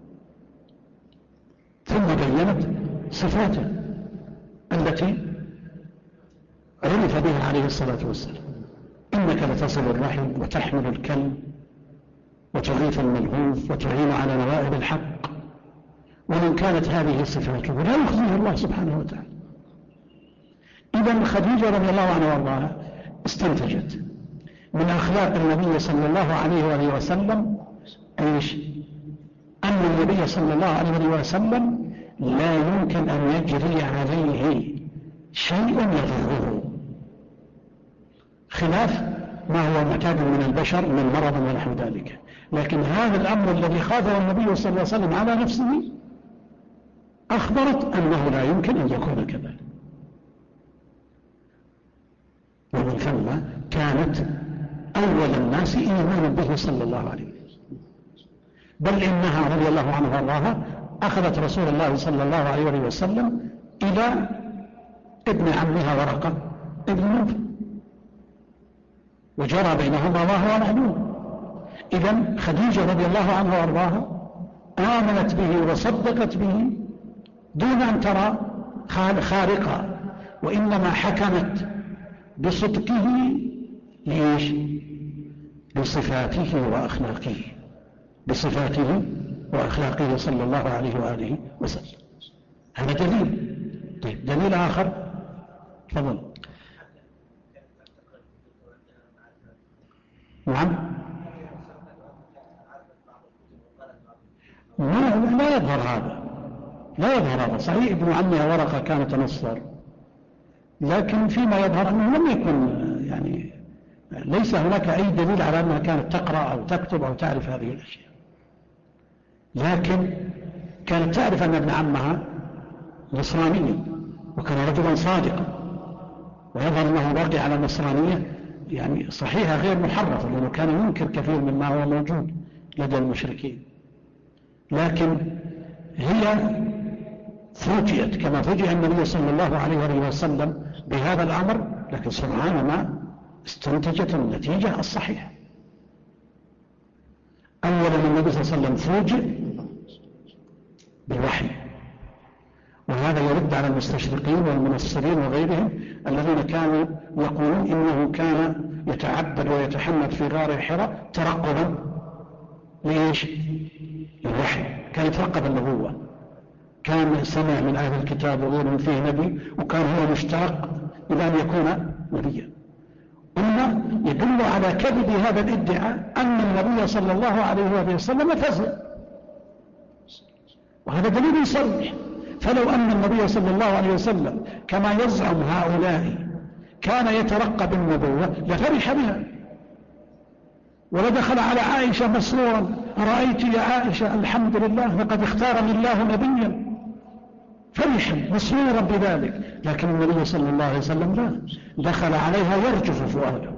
ثم بينت صفاته التي عرف بها عليه الصلاة والسلام: إنك لتصل الرحم وتحمل الكلب وتغيث الملهوف وتعين على نوائب الحق. ومن كانت هذه صفاته لا يخزيه الله سبحانه وتعالى. إذن خديجة رضي الله عنها وارضاها استنتجت من أخلاق النبي صلى الله عليه وآله وسلم ايش؟ أن النبي صلى الله عليه وآله وسلم لا يمكن أن يجري عليه شيء يضره، خلاف ما هو معتاد من البشر من مرض ونحو ذلك. لكن هذا الأمر الذي خافه النبي صلى الله عليه وسلم على نفسه أخبرت أنه لا يمكن أن يكون كذلك، ومن ثم كانت أول الناس إيمانا به صلى الله عليه وسلم. بل إنها رضي الله عنها وارضاها أخذت رسول الله صلى الله عليه وسلم إلى ابن عمها ورقة ابن نوفل، وجرى بينهما وهو معلوم. إذن خديجة رضي الله عنها وارضاها آمنت به وصدقت به دون أن ترى خارقا، وإنما حكمت بصدقه ليش؟ بصفاته وأخلاقه، بصفاته وأخلاقه صلى الله عليه وآله وسلم. هذا دليل. طيب دليل آخر، تفضل. نعم. لا يظهر هذا، لا يظهر هذا. صحيح ابن عمها ورقة كان تنصر، لكن فيما يظهر أنه لم يكن يعني ليس هناك أي دليل على أنها كانت تقرأ أو تكتب أو تعرف هذه الأشياء، لكن كانت تعرف أن ابن عمها نصراني وكان رجلا صادقا، ويظهر أنه باقي على النصرانية يعني صحيحة غير محرفة، لأنه كان ينكر كثير مما هو موجود لدى المشركين. لكن هي فوجئت كما فوجئ النبي صلى الله عليه وسلم بهذا الأمر، لكن سبحان ما استنتجت النتيجة الصحيحة. أولا النبي صلى الله عليه وسلم فوجئ بالوحي، وهذا يرد على المستشرقين والمنصرين وغيرهم الذين كانوا يقولون إنه كان يتعبد ويتحمل في غار حراء ترقبا ليش؟ للوحي، كان يترقب النبوة، كان سمع من أهل الكتاب وغيرهم فيه نبي، وكان هو مشتاق إلى أن يكون نبيا. ثم يدل على كذب هذا الادعاء أن النبي صلى الله عليه وسلم فزع، وهذا دليل صريح. فلو أن النبي صلى الله عليه وسلم كما يزعم هؤلاء كان يترقب النبوة لفرح بها، ولدخل على عائشة مسرورا: رأيت يا عائشة الحمد لله لقد اختارني الله نبيا، فرحا مسرورا بذلك. لكن النبي صلى الله عليه وسلم لا، دخل عليها يرجف فؤاده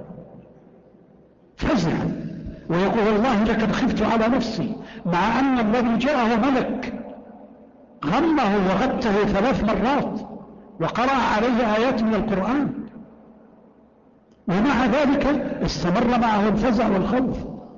فزعا ويقول: والله لقد خفت على نفسي، مع أن الذي جاءه ملك غمه وغته 3 مرات وقرأ عليه آيات من القرآن، ومع ذلك استمر معه الفزع والخوف.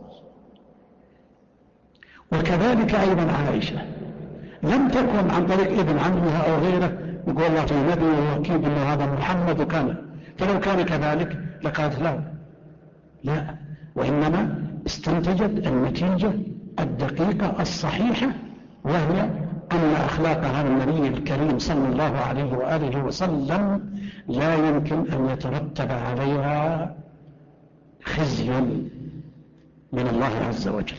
وكذلك أيضا عائشة لم تكن عن طريق ابن عمها أو غيره يقول الله في نبي وأكيد أن هذا محمد وكان، فلو كان كذلك لقالت لا، وإنما استنتجت النتيجة الدقيقة الصحيحة، وهي أن أخلاق هذا النبي الكريم صلى الله عليه وآله وسلم لا يمكن أن يترتب عليها خزي من الله عز وجل.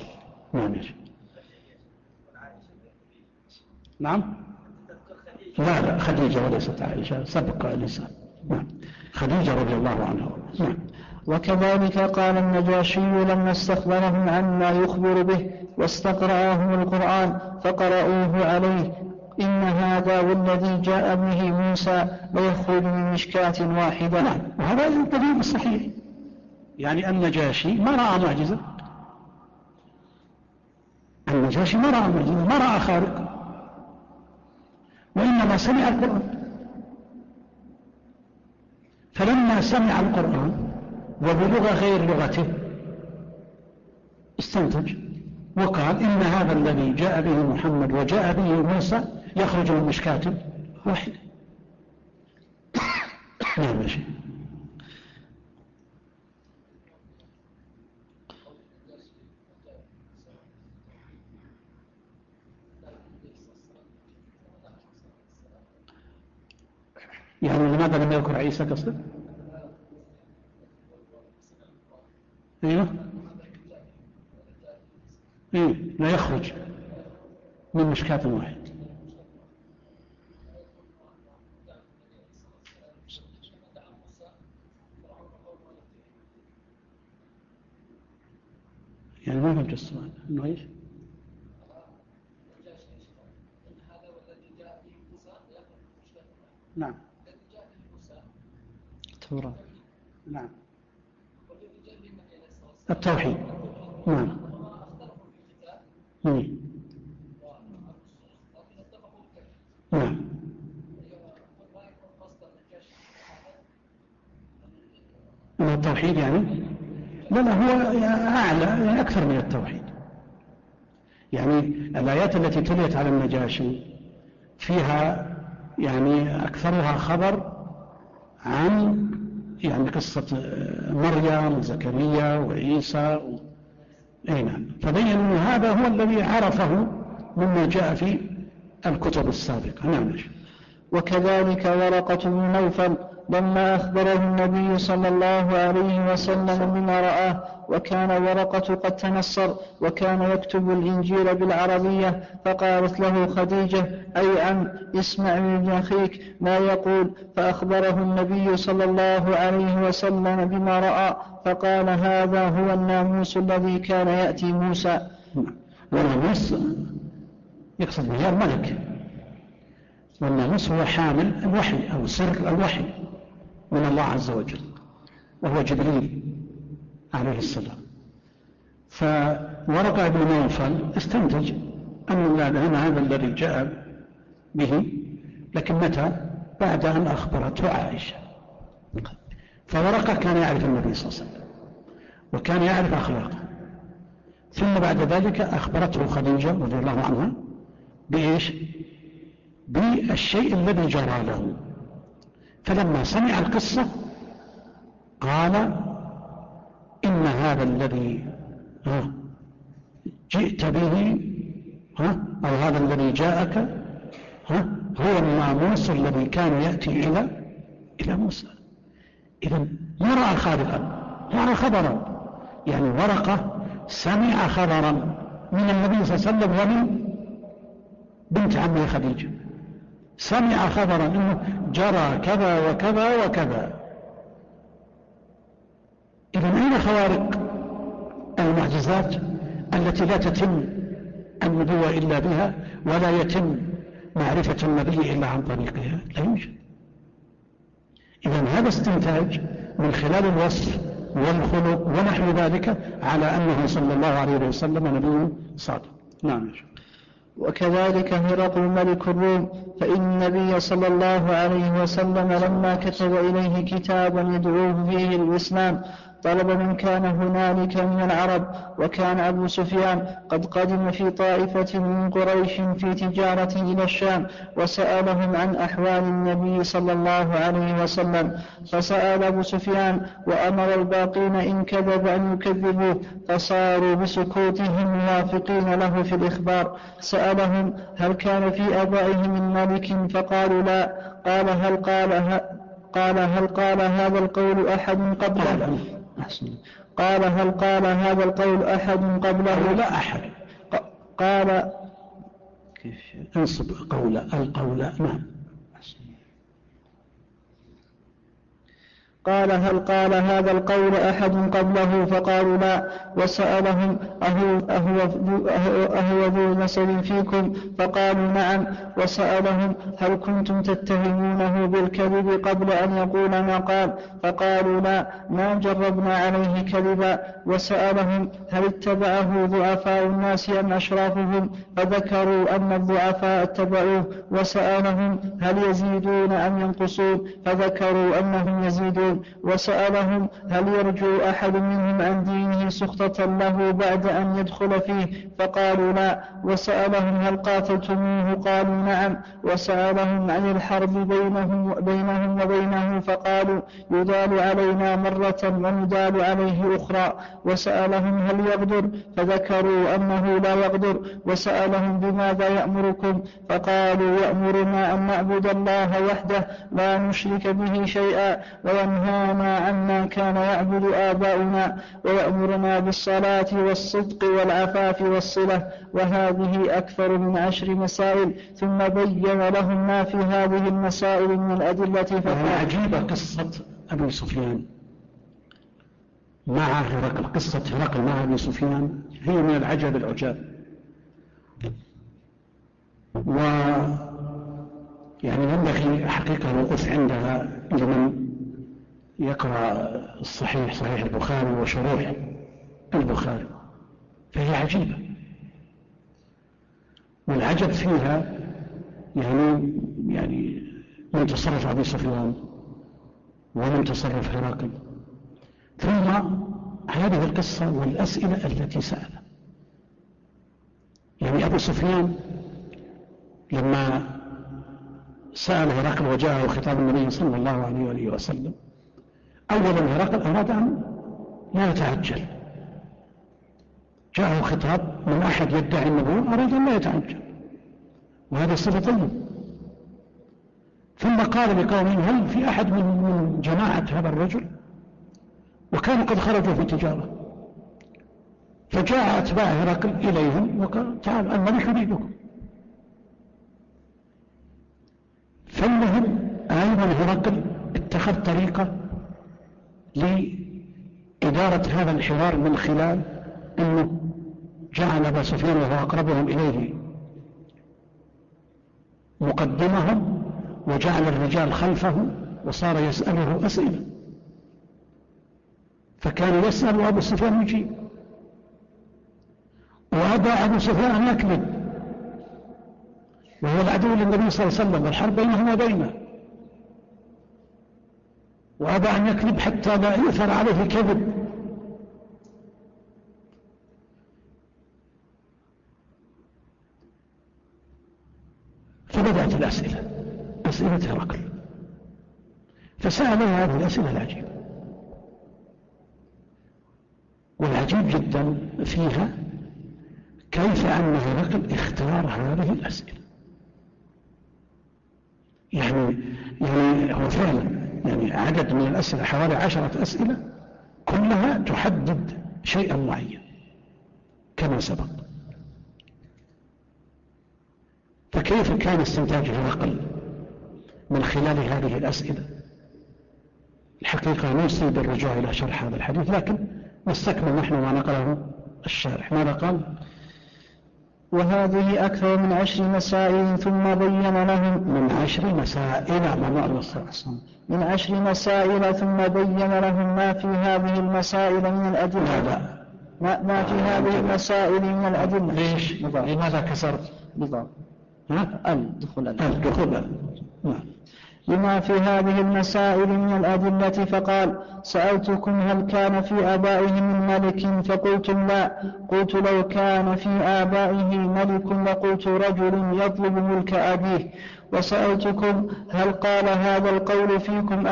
نعم. لا خديجة وليست عائشة، سبق اللسان. نعم خديجة رضي الله عنها. نعم. وكذلك قال النجاشي لما استخبرهم عما يخبر به واستقرأهم القرآن فقرأوه عليه: إن هذا والذي جاء به موسى ليخرج من مشكاة واحدة. نعم. وهذا الدليل الصحيح، يعني النجاشي ما رأى معجزة، النجاشي ما رأى معجزة، ما رأى خارق، وإنما سمع القرآن. فلما سمع القرآن وبلغة غير لغته استنتج وقال: إن هذا الذي جاء به محمد وجاء به موسى يخرج من مشكاة واحدة. نعم يا شيخ. يعني لماذا لم يذكر عيسى قصدك؟ ايوه لا يخرج من مشكاة واحد. يعني ما فهمت السؤال انه ايش؟ نعم التوراة. نعم التوحيد. نعم نعم التوحيد يعني لا هو أعلى، يعني أكثر من التوحيد. يعني الآيات التي تليت على النجاشي فيها يعني أكثرها خبر عن يعني قصة مريم وزكريا وعيسى نعم. فبين أن هذا هو الذي عرفه مما جاء في الكتب السابقة. نعم. وكذلك ورقة بن نوفل لما أخبره النبي صلى الله عليه وسلم بما رآه، وكان ورقة قد تنصر وكان يكتب الإنجيل بالعربية، فقالت له خديجة: أي عم اسمع من أخيك ما يقول. فأخبره النبي صلى الله عليه وسلم بما رأى، فقال: هذا هو الناموس الذي كان يأتي موسى. والناموس يقصد به الملك، والناموس هو حامل الوحي أو سر الوحي من الله عز وجل، وهو جبريل عليه السلام. فورقة بن نوفل استنتج أن هذا الذي جاء به، لكن متى؟ بعد أن أخبرته عائشة. فورقة كان يعرف النبي صلى الله عليه وسلم وكان يعرف أخلاقه، ثم بعد ذلك أخبرته خديجة رضي الله عنها بإيش؟ بالشيء الذي جرى له. فلما سمع القصة قال إن هذا الذي جئت به أو هذا الذي جاءك هو الناموس الذي كان يأتي إلى موسى. إذن ما رأى خالقا، رأى خبرا. يعني ورقة سمع خبرا من النبي صلى الله عليه وسلم ومن بنت عمه خديجة، سمع خبرا إنه جرى كذا وكذا وكذا. إذن أين خوارق المعجزات التي لا تتم النبوة إلا بها ولا يتم معرفة النبي إلا عن طريقها؟ لا يوجد. إذن هذا استنتاج من خلال الوصف والخلق ونحو ذلك على أنه صلى الله عليه وسلم نبي صادق. نعم. وكذلك هرقل ملك الروم، فإن النبي صلى الله عليه وسلم لما كتب إليه كتابا يدعوه فيه الإسلام طلب من كان هنالك من العرب، وكان أبو سفيان قد قدم في طائفة من قريش في تجارة إلى الشام، وسألهم عن أحوال النبي صلى الله عليه وسلم، فسأل أبو سفيان وأمر الباقين إن كذب أن يكذبوه، فصاروا بسكوتهم موافقين له في الإخبار. سألهم هل كان في آبائهم من ملك؟ فقالوا لا. قال هل قال هذا القول أحد قبله؟ قال هل قال هذا القول أحد قبله؟ لا أحد. قال كيف انصب القول نعم. قال هل قال هذا القول أحد قبله؟ فقالوا لا. وسألهم أهو ذو نسب فيكم؟ فقالوا نعم. وسألهم هل كنتم تتهمونه بالكذب قبل أن يقول ما قال؟ فقالوا لا، ما جربنا عليه كذبا. وسألهم هل اتبعه ضعفاء الناس أم أشرافهم؟ فذكروا أن الضعفاء اتبعوه. وسألهم هل يزيدون أم ينقصون؟ فذكروا أنهم يزيدون. وسألهم هل يرجو أحد منهم عن دينه سخطة له بعد أن يدخل فيه؟ فقالوا لا. وسألهم هل قاتلتموه؟ قالوا نعم. وسألهم عن الحرب بينهم وبينه؟ فقالوا يدال علينا مرة وندال عليه أخرى. وسألهم هل يغدر؟ فذكروا أنه لا يغدر. وسألهم بماذا يأمركم؟ فقالوا يأمرنا أن نعبد الله وحده لا نشرك به شيئا، وينهانا عما كان يعبد آباؤنا، ويأمرنا بالصلاة والصدق والعفاف والصلة. وهذه أكثر من 10 مسائل، ثم بين لهم ما في هذه المسائل من الأدلة. عجيبة قصة أبي سفيان مع هرقل. قصة هرقل مع أبي سفيان هي من العجب العجاب. يعني ينبغي حقيقة الوقوف عندها لمن يقرأ صحيح البخاري وشروح البخاري، فهي عجيبة. والعجب فيها يعني من تصرف أبي سفيان ومن تصرف هرقل، ثم هذه القصة والأسئلة التي سألها. يعني أبو سفيان لما سأل هرقل وجاءه خطاب النبي صلى الله عليه وآله وسلم، أولا هرقل أراد أن لا يتعجل. جاءه خطاب من أحد يدعي النبوة، أراد أن لا يتعجل، وهذا صفة طيب. ثم قال لقومه هل في أحد من جماعة هذا الرجل؟ وكانوا قد خرجوا في تجارة. فجاء أتباع هرقل إليهم وقال تعال الملك يريدكم. فالمهم أيضا هرقل اتخذ طريقة لإدارة هذا الحوار من خلال أنه جعل أبا سفيان وهو أقربهم إليه مقدمهم، وجعل الرجال خلفه، وصار يسأله أسئلة، فكان يسأل وأبو سفيان يجيب. وأبى أبو سفيان أن يكذب، وهو العدو للنبي صلى الله عليه وسلم والحرب بينه وبينه، وأبى أن يكذب حتى لا يؤثر عليه كذب. فبدأت الأسئلة، أسئلة هرقل، فسألها هذه الأسئلة العجيبة، والعجيب جدا فيها كيف أن هرقل اختار هذه الأسئلة. يعني هو فعلا عدد من الأسئلة حوالي 10 أسئلة كلها تحدد شيئا معين كما سبق. فكيف كان استنتاج هرقل من خلال هذه الأسئلة؟ الحقيقة نوصي بالرجوع إلى شرح هذا الحديث، لكن نستكمل نحن ما نقله الشارح. ماذا قال؟ وهذه أكثر من 10 مسائل ثم بين لهم من 10 مسائل من 10 مسائل ثم بين لهم ما في هذه المسائل من الأدلة. ما في هذه المسائل من الأدلة. ليش؟ لماذا كسرت؟ بالضبط. دخول لما في هذه المسائل من الأدلة، فقال: سألتكم هل كان في آبائهم من ملك؟ فقلتم لا. قلت لو كان في آبائه ملك لقلت رجل يطلب ملك أبيه. وسألتكم هل قال هذا القول فيكم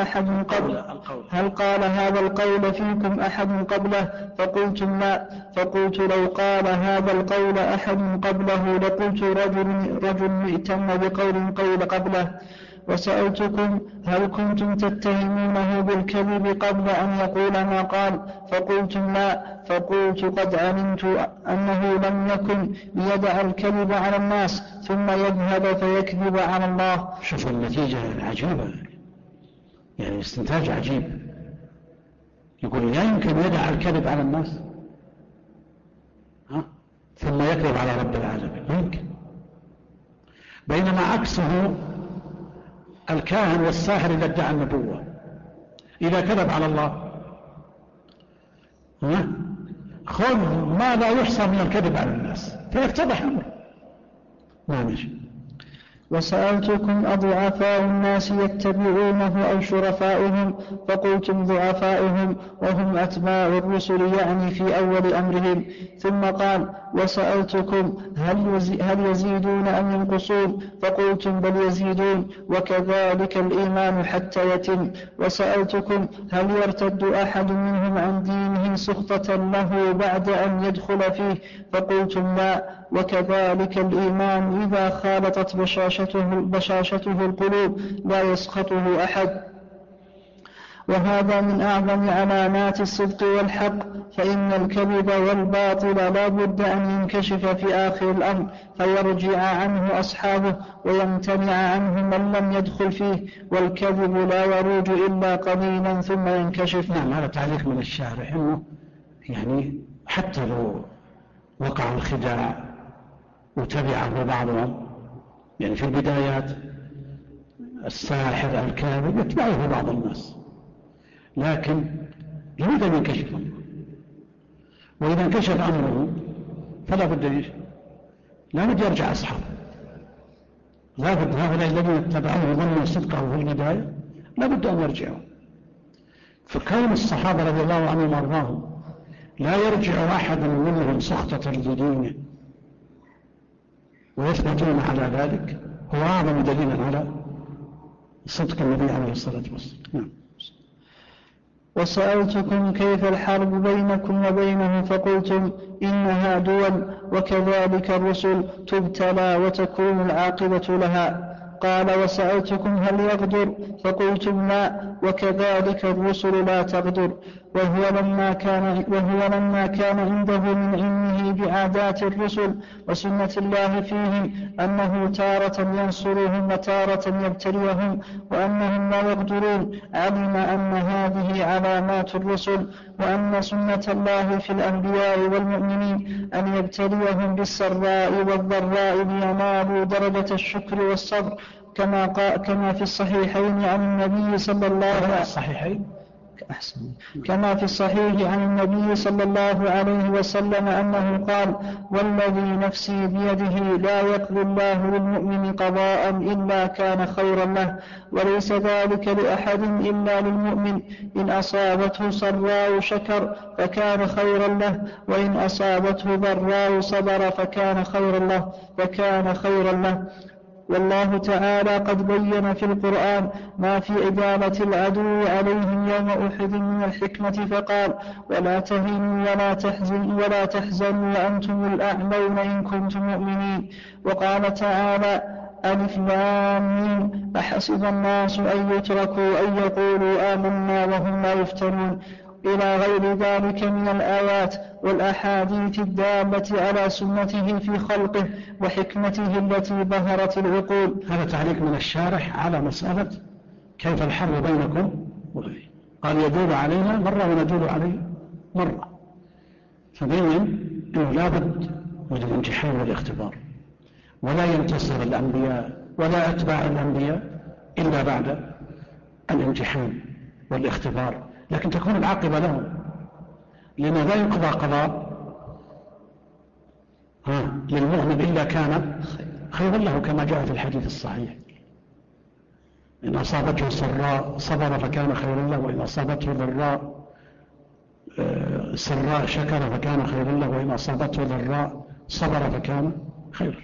أحد قبله؟ فقلتم لا. فقلت لو قال هذا القول أحد قبله لقلت رجل ائتم بقول قبله. وسألتكم هل كنتم تتهمونه بالكذب قبل أن يقول ما قال؟ فقلتم لا. فقلت قد علمت أنه لم يكن ليدع الكذب على الناس ثم يذهب فيكذب على الله. شوف النتيجة عجيبة، استنتاج عجيب. يقول لا يمكن يدع الكذب على الناس ثم يكذب على رب العالمين، يمكن. بينما عكسه الكاهن والساحر إذا ادعى النبوة، إذا كذب على الله خذ ما لا يحصى من الكذب على الناس فيتضح أمره. وسألتكم أضعفاء الناس يتبعونه أو شرفاؤهم؟ فقلتم ضعفاؤهم وهم أتباع الرسل في أول أمرهم. ثم قال: وسألتكم هل يزيدون أم ينقصون؟ فقلتم بل يزيدون، وكذلك الإيمان حتى يتم. وسألتكم هل يرتد أحد منهم عن دينه سخطة له بعد أن يدخل فيه؟ فقلتم لا، وكذلك الإيمان إذا خالطت بشاشته القلوب لا يسخطه أحد. وهذا من أعظم علامات الصدق والحق، فإن الكذب والباطل لا بد أن ينكشف في آخر الأمر فيرجع عنه أصحابه ويمتنع عنه من لم يدخل فيه، والكذب لا يروج إلا قليلا ثم ينكشف. هذا تعليق من الشارح، إنه حتى لو وقع الخداع وتبعه بعضهم، في البدايات الساحر الكاذب يتبعه بعض الناس، لكن يريد أن ينكشف أمره، وإذا انكشف أمره فلا بد يرجع أصحابه. لا بد هؤلاء الذين اتبعوه ظنوا صدقه في البداية لا بد أن يرجعوا. فكون الصحابة رضي الله عنهم وارضاهم لا يرجع أحد منهم سخطة لدينه ويثبتون على ذلك هو أعظم دليلا على صدق النبي عليه الصلاة والسلام. وسألتكم كيف الحرب بينكم وبينه؟ فقلتم إنها دول، وكذلك الرسل تبتلى وتكون العاقبة لها. قال: وسألتكم هل يغدر؟ فقلتم لا، وكذلك الرسل لا تغدر. وهو لما كان عنده من علمه بعادات الرسل وسنة الله فيهم أنه تارة ينصرهم وتارة يبتليهم وأنهم لا يغدرون، علم أن هذه علامات الرسل، وأن سنة الله في الأنبياء والمؤمنين أن يبتليهم بالسراء والضراء لينالوا درجة الشكر والصبر، كما في الصحيحين عن النبي صلى الله عليه وسلم كما في الصحيح عن النبي صلى الله عليه وسلم أنه قال: والذي نفسي بيده لا يقضي الله للمؤمن قضاء إلا كان خيرا له، وليس ذلك لأحد إلا للمؤمن، إن أصابته سراء شكر فكان خيرا له، وإن أصابته ضراء صبر فكان خيرا له. والله تعالى قد بين في القرآن ما في إجابة العدو عليهم يوم أحد من الحكمة فقال ولا تهنوا ولا تحزنوا وأنتم الأعلون إن كنتم مؤمنين. وقال تعالى ألف لام ميم أحسب الناس أن يتركوا أن يقولوا آمنا وهم لا يفتنون إلى غير ذلك من الآيات والأحاديث الدالة على سنته في خلقه وحكمته التي بهرت العقول. هذا تعليق من الشارح على مسألة كيف الحرب بينكم وبين، قال يدور علينا مرة وندور عليه مرة، فبين أنه لا بد من الامتحان والاختبار، ولا ينتصر الأنبياء ولا أتباع الأنبياء إلا بعد الامتحان والاختبار، لكن تكون العاقبة لهم، لأن لا يقضى قضاء للمؤمن إلا كان خيرا له، كما جاء في الحديث الصحيح إن أصابته سراء صبر فكان خيرا له، وإن أصابته ضراء سراء شكر فكان خيرا له، وإن أصابته ضراء صبر فكان خيرا.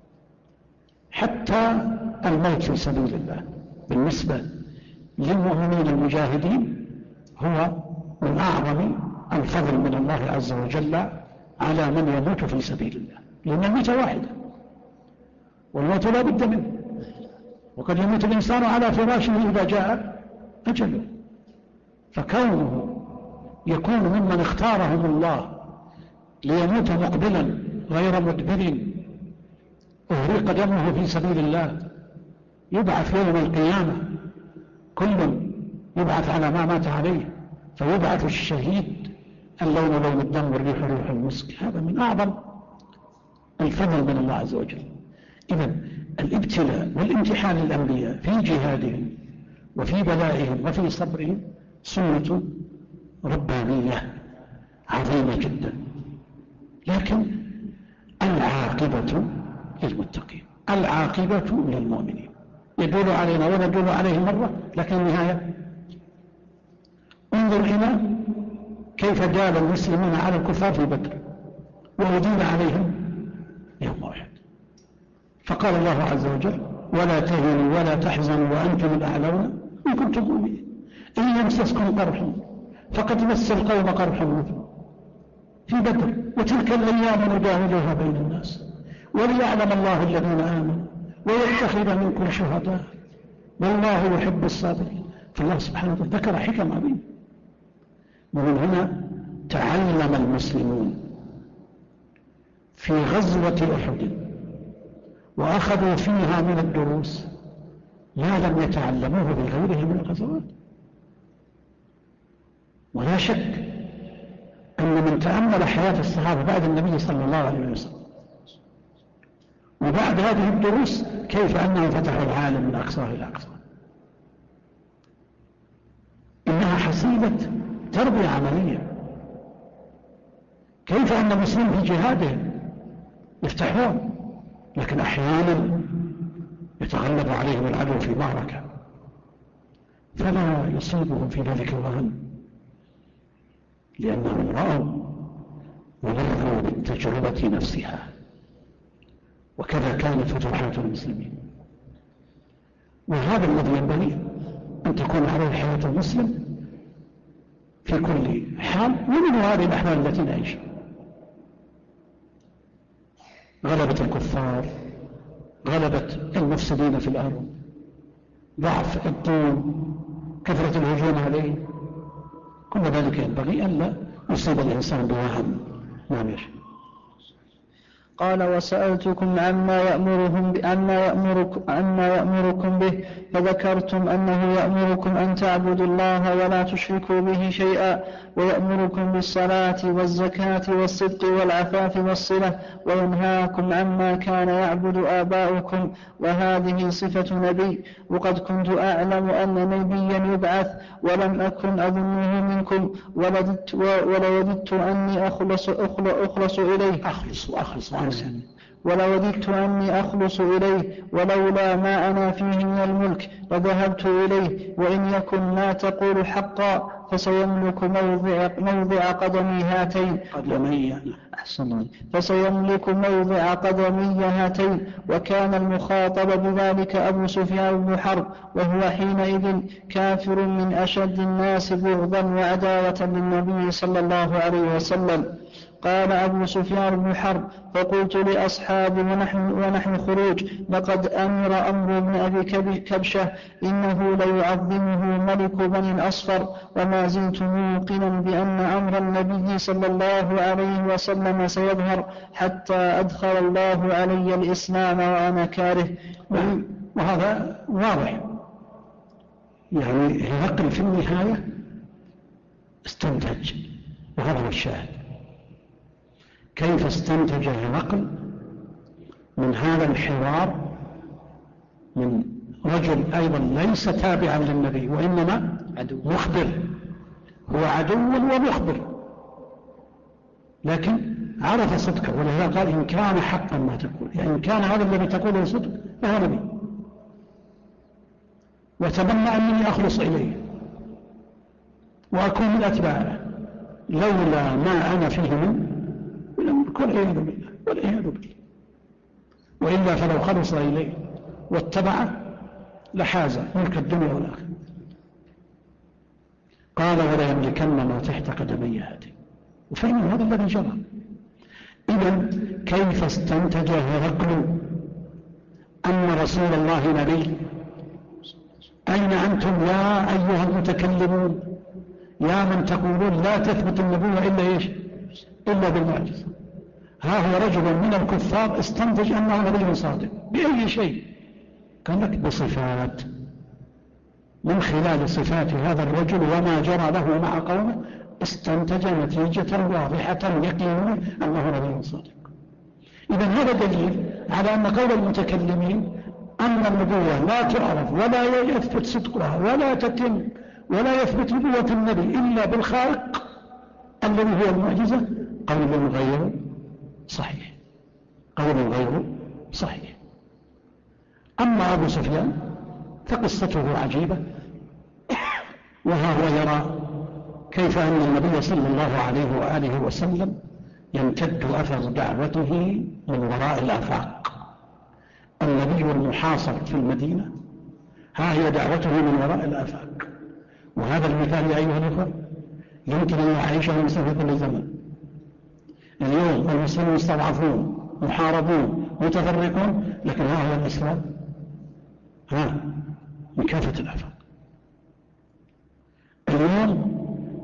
حتى الموت في سبيل الله بالنسبة للمؤمنين المجاهدين هو من أعظم الفضل من الله عز وجل على من يموت في سبيل الله، لأن الموت واحدة والموت لا بد منه، وقد يموت الإنسان على فراشه إذا جاء أجله، فكونه يكون ممن اختارهم الله ليموت مقبلا غير مدبر أهريق دمه في سبيل الله، يبعث يوم القيامة كل يبعث على ما مات عليه، فيبعث الشهيد اللون لون الدم والريح ريح المسك، هذا من أعظم الفضل من الله عز وجل. إذن الابتلاء والامتحان للأنبياء في جهادهم وفي بلائهم وفي صبرهم سنة ربانية عظيمة جدا، لكن العاقبة للمتقين، العاقبة للمؤمنين. يدل علينا وندل عليه مرة، لكن النهاية انظر إلى كيف دال المسلمون على الكفار في بدر وأدين عليهم يوم واحد، فقال الله عز وجل ولا تهنوا ولا تحزنوا وأنتم الأعلون إن كنتم مؤمنين إن يمسسكم قرح فقد مس القوم قرح مثله في بدر، وتلك الأيام نداولها بين الناس وليعلم الله الذين آمنوا ويتخذ منكم شهداء والله يحب الصابرين. فالله سبحانه وتعالى ذكر حكم عظيمة، ومن هنا تعلم المسلمون في غزوة أحد وأخذوا فيها من الدروس ما لم يتعلموه بغيره من الغزوات. ولا شك أن من تأمل حياة الصحابة بعد النبي صلى الله عليه وسلم وبعد هذه الدروس كيف أنهم فتحوا العالم من أقصاه إلى أقصاه، إنها حصيلة تربية عملية. كيف أن المسلمين في جهادهم يفتحون، لكن أحيانا يتغلب عليهم العدو في معركة فلا يصيبهم في ذلك الوهن، لأنهم رأوا ومروا بالتجربة نفسها. وكذا كانت فتوحات المسلمين، وهذا الذي ينبغي أن تكون عليه حياة المسلم في كل حال، ومن هذه الأحوال التي نعيشها. غلبة الكفار، غلبة المفسدين في الأرض، ضعف الدين، كثرة الهجوم عليه، كل ذلك ينبغي أن لا يصيب الإنسان بوهم ما يشاء. قال وسألتكم عما يأمركم به فذكرتم أنه يأمركم أن تعبدوا الله ولا تشركوا به شيئا، ويأمركم بالصلاة والزكاة والصدق والعفاف والصلة، وينهاكم عما كان يعبد آباؤكم، وهذه صفة نبي. وقد كنت أعلم أن نبيا يبعث ولم أكن أظنه منكم، ولوددت أني أخلص إليه ولوددت أني أخلص إليه، ولولا ما أنا فيه من الملك لذهبت إليه، وإن يكن ما تقول حقا فسيملك موضع قدمي هاتين. فسيملك موضع قدمي هاتين. وكان المخاطب بذلك أبو سفيان بن حرب، وهو حينئذ كافر من أشد الناس بغضا وعداوة للنبي صلى الله عليه وسلم. قال أبو سفيان بن حرب: فقلت لأصحابي ونحن خروج: لقد أمر أمر بن أبي كبشة إنه ليعظمه ملك بني الأصفر، وما زلت موقنا بأن أمر النبي صلى الله عليه وسلم سيظهر حتى أدخل الله علي الإسلام وأنا كاره. وهذا واضح، يعني هرقل في النهاية استنتج، وهذا هو الشاهد. كيف استنتج هرقل من هذا الحوار من رجل أيضا ليس تابعا للنبي وإنما مخبر، هو عدو ومخبر، لكن عرف صدقه، ولهذا قال: إن كان حقا ما تقول، يعني إن كان هذا الذي تقوله صدق فهو نبي، وتمنى أنني أخلص إليه وأكون من أتباعه، لولا ما أنا فيه من والعياذ بالله، وإلا فلو خلص إليه واتبعه لحاز ملك الدنيا والآخرة. قال: ولا يملكن ما تحت قدمي هاتين. وفعلا هذا الذي جرى. إذن كيف استنتج هرقل أن رسول الله نبي؟ أين أنتم يا أيها المتكلمون، يا من تقولون لا تثبت النبوة إلا إيش؟ إلا بالمعجزة. ها هو رجل من الكفار استنتج أنه نبي صادق. بأي شيء؟ قال لك: بصفات، من خلال صفات هذا الرجل وما جرى له مع قومه استنتج نتيجة واضحة يقينية أنه نبي صادق. إذن هذا دليل على أن قول المتكلمين أن النبوة لا تعرف ولا يثبت صدقها ولا تتم ولا يثبت نبوة النبي إلا بالخارق الذي هو المعجزة، قول غير صحيح، قول غير صحيح. أما أبو سفيان فقصته عجيبة، وها هو يرى كيف أن النبي صلى الله عليه وآله وسلم يمتد أثر دعوته من وراء الآفاق. النبي المحاصر في المدينة ها هي دعوته من وراء الآفاق. وهذا المثال يا أيها الأخوة يمكن أن يعيشه المسلم في كل زمن. اليوم المسلمين مستضعفون، محاربون، متفرقون، لكن ها هو الإسلام من كافة الآفاق. اليوم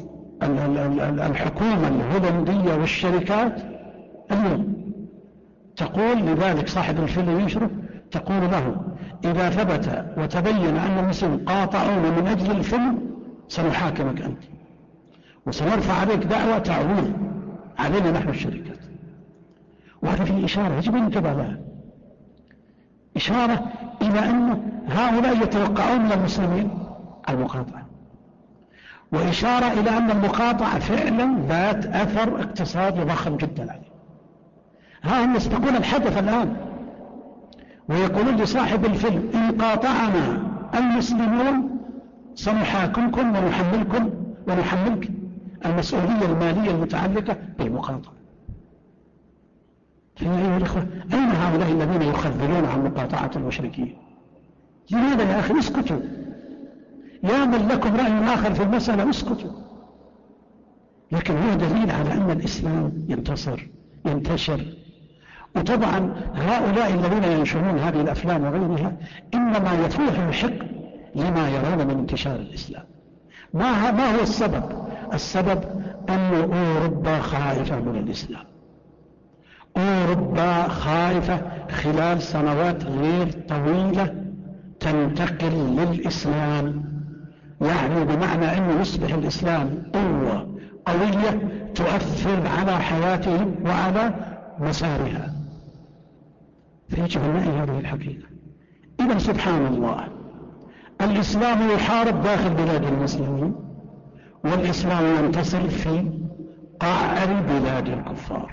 الحكومة الهولندية والشركات اليوم تقول لذلك صاحب الفيلم يشرف، تقول له: إذا ثبت وتبين أن المسلمين قاطعون من أجل الفيلم سنحاكمك أنت، وسنرفع عليك دعوة تعويض علينا نحن الشركات. وهذا فيه إشارة يجب أن ننتبه لها، إشارة إلى أن هؤلاء يتوقعون من المسلمين المقاطعة، وإشارة إلى أن المقاطعة فعلا ذات أثر اقتصادي ضخم جدا عليه. هم يسبقون الحدث الآن ويقولون لصاحب الفيلم: إن قاطعنا المسلمون سنحاكمكم ونحملك المسؤولية المالية المتعلقة بالمقاطعة. فيا أيها الأخوة، أين هؤلاء الذين يخذلون عن مقاطعة المشركين؟ لماذا يا أخي؟ اسكتوا. يا من لكم رأي آخر في المسألة اسكتوا. لكن هو دليل على أن الإسلام ينتشر. وطبعا هؤلاء الذين ينشرون هذه الأفلام وغيرها إنما يفوح الحق لما يرون من انتشار الإسلام. ما هو السبب؟ السبب أن أوروبا خائفة من الإسلام. أوروبا خائفة خلال سنوات غير طويلة تنتقل للإسلام، يعني بمعنى أنه يصبح الإسلام قوة قوية تؤثر على حياتهم وعلى مسارها. فيجب أن نعي هذه الحقيقة. إذا سبحان الله، الإسلام يحارب داخل بلاد المسلمين، والإسلام ينتصر في قعر بلاد الكفار.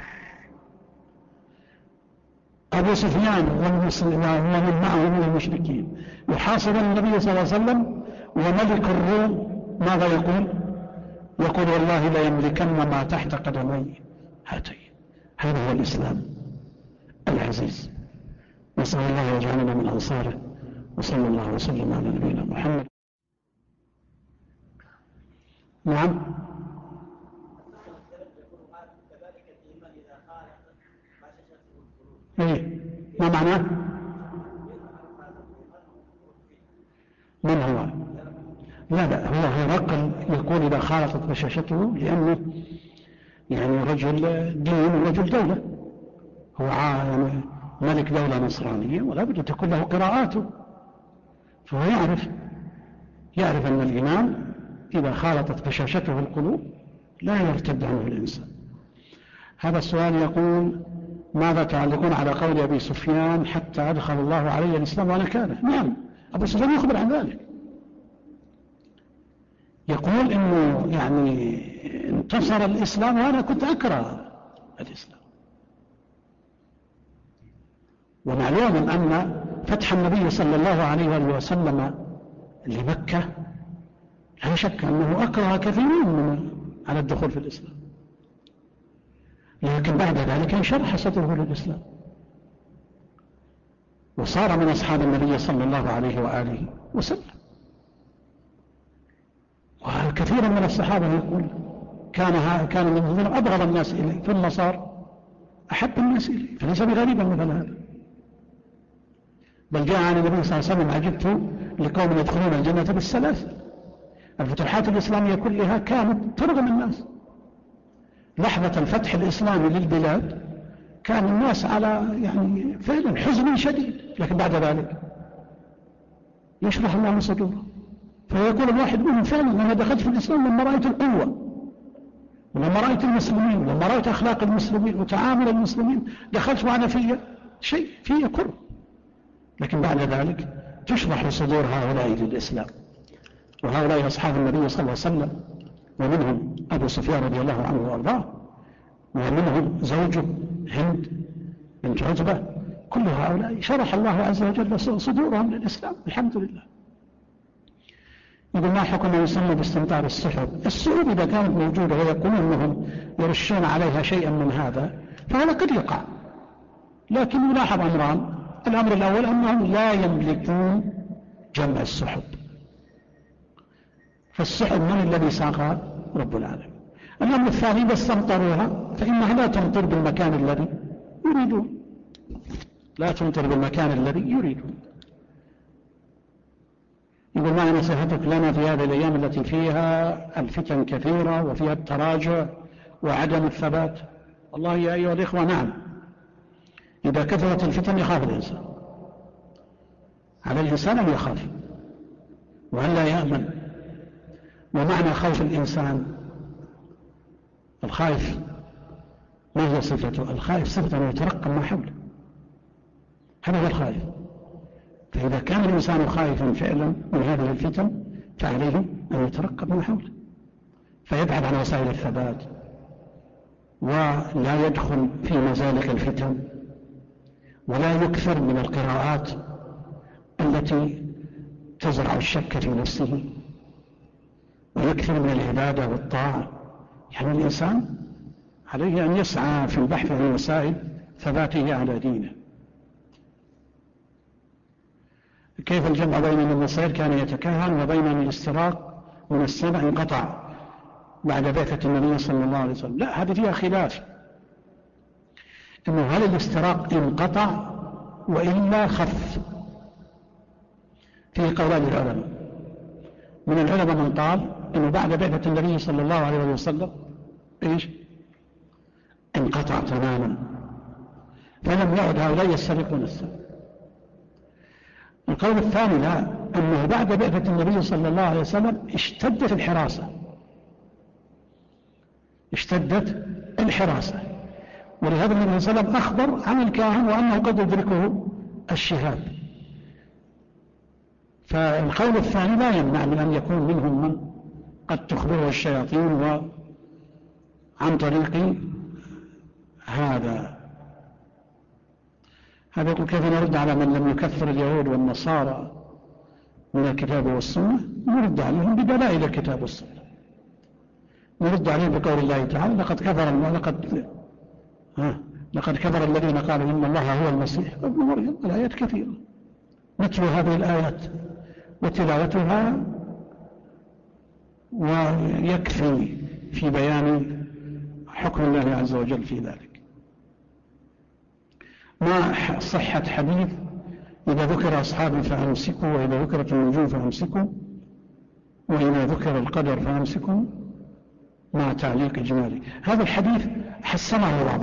أبو سفيان ومن معه من المشركين يحاصر النبي صلى الله عليه وسلم، وملك الروم ماذا يقول؟ يقول والله لا يملكن ما تحت قدمي هاتين. هذا هو الإسلام العزيز. نسأل الله يجعلنا من أنصاره، وصلى الله وسلم على نبينا محمد. نعم. ايه ما معناه؟ من هو؟ لا هو هرقل يقول إذا خالطت بشاشته، لأنه يعني رجل دين ورجل دولة، هو يعني ملك دولة نصرانية ولا بد تكون له قراءاته، فهو يعرف أن الإمام إذا خالطت بشاشته القلوب لا يرتد عنه الإنسان. هذا السؤال يقول: ماذا تعلقون على قول أبي سفيان حتى أدخل الله علي الإسلام وأنا كاره؟ نعم، أبو سفيان يخبر عن ذلك، يقول إنه يعني انتصر الإسلام وأنا كنت أكره الإسلام. ومعلوم أن فتح النبي صلى الله عليه وسلم لمكة لا شك أنه أكره كثيرين على الدخول في الإسلام، لكن بعد ذلك انشرح صدره للإسلام وصار من أصحاب النبي صلى الله عليه وآله وسلم. وكثيرا من الصحابة يقول كان من أبغض الناس إليه ثم صار أحب الناس إليه، فليس بغريبا مثل هذا. بل جاء عن النبي صلى الله عليه وسلم: عجبت لقوم يدخلون الجنة بالسلاسل. الفتوحات الإسلامية كلها كانت ترغم الناس. لحظة الفتح الإسلامي للبلاد كان الناس على يعني فعلا حزن شديد، لكن بعد ذلك يشرح الله صدوره، فيقول الواحد منهم: فعلا أنا دخلت في الإسلام لما رأيت القوة، ولما رأيت المسلمين، ولما رأيت أخلاق المسلمين وتعامل المسلمين، دخلت وأنا في شيء فيه كره. لكن بعد ذلك تشرح صدور هؤلاء للإسلام، وهؤلاء أصحاب النبي صلى الله عليه وسلم، ومنهم أبو سفيان رضي الله عنه وأرضاه، ومنهم زوجه هند بنت عتبة. كل هؤلاء شرح الله عز وجل صدورهم للإسلام، الحمد لله. يقول: ما حكم من يسمى باستمطار السحب؟ السحب إذا كانت موجودة ويقولون أنهم يرشون عليها شيئا من هذا فهذا قد يقع، لكن يلاحظ أمران: الأمر الأول أنهم لا يملكون جمع السحب، فالسحب من الذي ساقها؟ رب العالمين. الأمر الثاني: إذا استمطروها فإنها لا تمطر بالمكان الذي يريدون، لا تمطر بالمكان الذي يريدون. يقول: ما نصيحتك لنا في هذه الأيام التي فيها الفتن كثيرة وفيها التراجع وعدم الثبات؟ والله يا أيها الإخوة، نعم، إذا كثرت الفتن يخاف الإنسان، على الإنسان أن يخاف وأن لا يأمن. ومعنى خوف الإنسان، الخائف ما هي صفته؟ الخائف صفته أنه يترقب ما حوله، هذا هو الخائف. فإذا كان الإنسان خائفا فعلا من هذه الفتن فعليه أن يترقب ما حوله، فيبعد عن وسائل الثبات، ولا يدخل في مزالق الفتن، ولا يكثر من القراءات التي تزرع الشك في نفسه، ويكثر من العبادة والطاعة. يعني الإنسان عليه أن يسعى في البحث عن وسائل ثباته على دينه. كيف الجمع بين أن النصير كان يتكهن وبين أن الاستراق من السمع انقطع بعد بعثة النبي صلى الله عليه وسلم؟ لا، هذه فيها خلاف، إنه هل الاستراق انقطع وإلا خف؟ فيه قولان للعلماء. من العلماء من قال إنه بعد بعثة النبي صلى الله عليه وسلم انقطع تماما، فلم يعد هؤلاء يسترقون السمع. القول الثاني لا، أنه بعد بعثة النبي صلى الله عليه وسلم اشتدت الحراسة، ولهذا النبي صلى الله عليه وسلم أخبر عن الكاهن وأنه قد يدركه الشهاب. فالقول الثاني لا يمنع من أن يكون منهم من قد تخبره الشياطين وعن طريق هذا يقول: كيف نرد على من لم يكفر اليهود والنصارى من الكتاب والسنة؟ نرد عليهم بدلائل الكتاب والسنة. نرد عليه بقول الله تعالى لقد كفر الذين قالوا إن الله هو المسيح ابن مريم. الآيات كثيرة نتلو هذه الآيات وتلاوتها ويكفي في بيان حكم الله عز وجل في ذلك. ما صحة حديث إذا ذكر أصحابي فأمسكوا، وإذا ذكرت النجوم فأمسكوا، وإذا ذكر القدر فأمسكوا، مع تعليق إجمالي. هذا الحديث حسنه بعض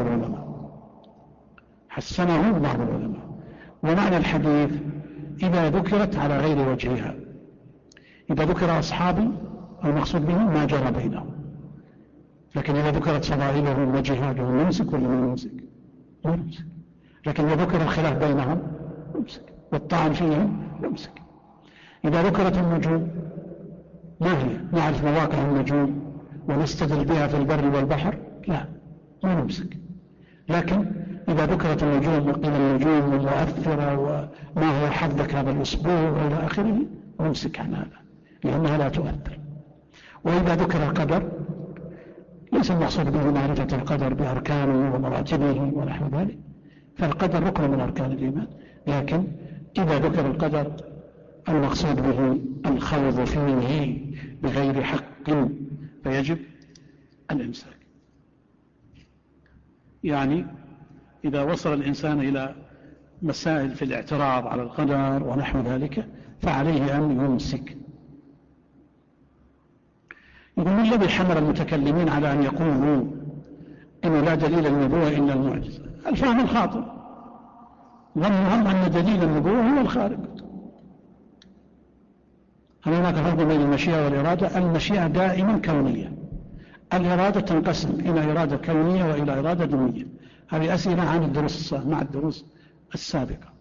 العلماء. ومعنى الحديث إذا ذكرت على غير وجهها، إذا ذكر أصحابي المقصود به ما جرى بينهم، لكن إذا ذكرت فضائلهم وجهادهم نمسك ولا ما نمسك؟ لا نمسك. لكن إذا ذكر الخلاف بينهم نمسك، والطعن فيهم نمسك. إذا ذكرت النجوم ما هي؟ نعرف مواقع النجوم ونستدل بها في البر والبحر؟ لا، ما نمسك. لكن إذا ذكرت النجوم وقيل النجوم المؤثرة وما هو حظك هذا الأسبوع وإلى آخره نمسك عن هذا لأنها لا تؤثر. وإذا ذكر القدر ليس المقصود به معرفة القدر بأركانه ومراتبه ونحو ذلك، فالقدر ركن من أركان الإيمان، لكن إذا ذكر القدر المقصود به الخوض فيه بغير حق فيجب الإمساك. يعني إذا وصل الإنسان إلى مسائل في الاعتراض على القدر ونحو ذلك فعليه أن يمسك. يقول من الذي حمل المتكلمين على أن يقولوا إنه لا دليل النبوة إلا المعجزة؟ الفهم الخاطئ، ظنهم أن دليل النبوة هو الخارق. هل هناك فرق بين المشيئة والإرادة؟ المشيئة دائما كونية، الإرادة تنقسم إلى إرادة كونية وإلى إرادة دنية. هذه أسئلة عن الدروس مع الدروس السابقة.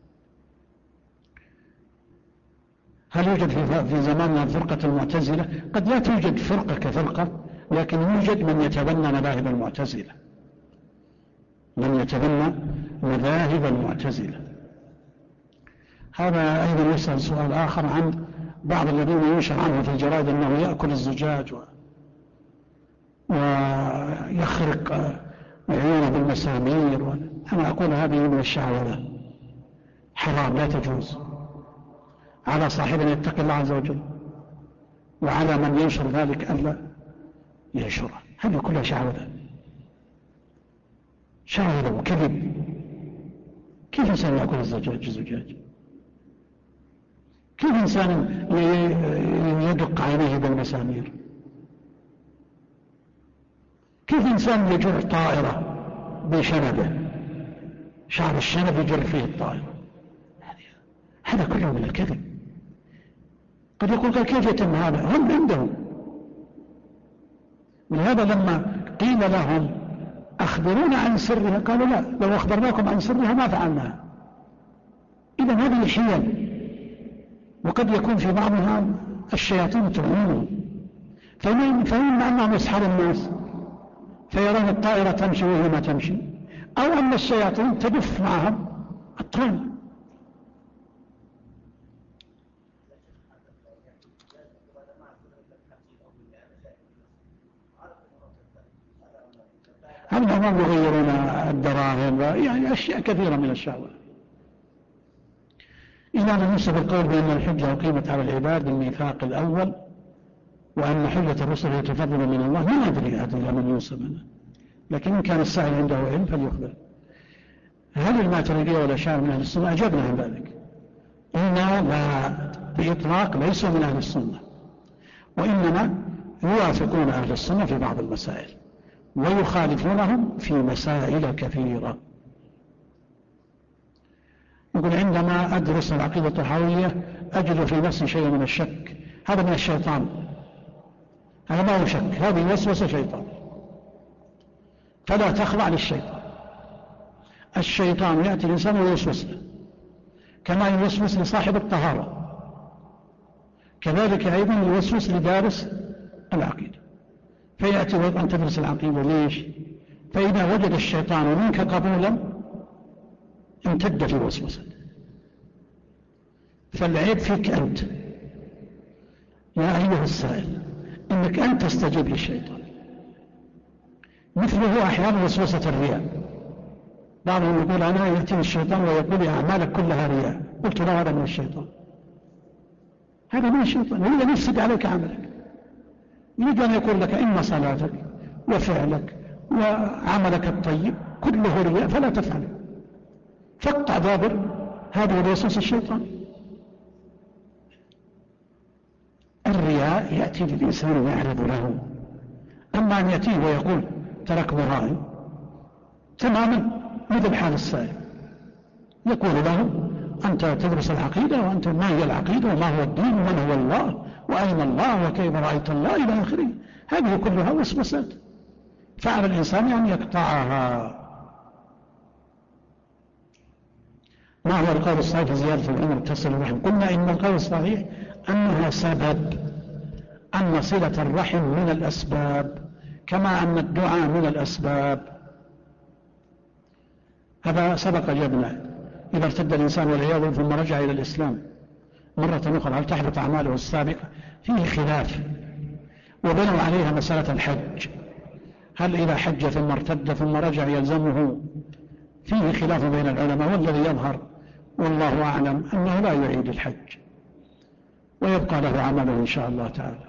هل يوجد في زماننا الفرقة المعتزلة؟ قد لا توجد فرقة كفرقة، لكن يوجد من يتبنى مذاهب المعتزلة، هذا أيضا يسأل سؤال آخر عن بعض الذين ينشر عنه في الجرائد أنه يأكل الزجاج ويخرق عيونه بالمسامير. أنا أقول هذه من الشعوذة، حرام لا تجوز، على صاحب أن يتقي الله عز وجل، وعلى من ينشر ذلك ألا ينشره. هذه كلها شعوذة وكذب. كيف إنسان يأكل الزجاج؟ كيف إنسان يدق عينيه بالمسامير؟ كيف إنسان يجر طائرة بشنبه، شعر الشنب يجر فيه الطائرة؟ هذا كله من الكذب. قد يقول كيف يتم هذا؟ هم عندهم. ولهذا لما قيل لهم أخبرونا عن سرها قالوا لا، لو أخبرناكم عن سرها ما فعلناها. إذن هذه حيل، وقد يكون في بعضها الشياطين تعينهم، فإما أنهم يسحروا الناس فيرون الطائرة تمشي وهي ما تمشي، أو أن الشياطين تدف معهم الطعن. هم يغيرون الدراهم يعني أشياء كثيرة من الشهوة. إذا ننسب القول بأن الحجة أقيمت على العباد بالميثاق الأول، وأن حجة الرسل هي تفضل من الله، ما أدري إلى من ينسب منه، لكن إن كان السائل عنده علم فليخبر. هل الماتريدية والأشاعرة من أهل السنة؟ أجبنا عن ذلك، إننا لا بإطلاق ليسوا من أهل السنة، وإنما يوافقون أهل السنة في بعض المسائل ويخالفونهم في مسائل كثيرة. يقول عندما أدرس العقيدة الطحاوية أجد في نفسي شيء من الشك، هذا من الشيطان، هذا ما هو شك، هذه وسوسة شيطان، فلا تخضع للشيطان. الشيطان يأتي الإنسان ويوسوس له كما يوسوس لصاحب الطهارة، كذلك أيضا يوسوس لدارس العقيدة، فيأتي أن تدرس العقيدة. ليش؟ فإذا وجد الشيطان منك قبولا امتد في وسوسة. فالعيب فيك أنت يا أيها السائل، إنك أنت تستجيب للشيطان، مثله أحيانا وسوسة الرياء. بعضهم يقول أنا يأتيني الشيطان ويقول أعمالك كلها رياء، قلت لا، هذا من الشيطان، هذا من الشيطان، هو الذي يفسد عليك عملك. يريد أن يقول لك إن صلاتك وفعلك وعملك الطيب كله رياء فلا تفعله، فاقطع دابر هذا هو وسوس الشيطان. الرياء يأتي للإنسان ويعرض له، أما أن يأتيه ويقول ترك مرائي تماما مثل حال السائل، يقول له أنت تدرس العقيدة وأنت ما هي العقيدة وما هو الدين ومن هو الله وأين الله وكيف رأيت الله إلى آخره. هذه كلها وسوسات، فعلى الإنسان أن يقطعها. ما هو القول الصحيح في زيادة العمر تصل الرحم؟ قلنا إن القول الصحيح أنها سبب، أن صلة الرحم من الأسباب كما أن الدعاء من الأسباب. هذا سبق جبنا. إذا ارتد الإنسان والعياذ ثم رجع إلى الإسلام مرة أخرى هل تحبط أعماله السابقة؟ فيه خلاف، وبنوا عليها مسألة الحج، هل إذا حج ثم ارتد ثم رجع يلزمه؟ فيه خلاف بين العلماء، والذي يظهر والله أعلم أنه لا يعيد الحج ويبقى له عمله إن شاء الله تعالى.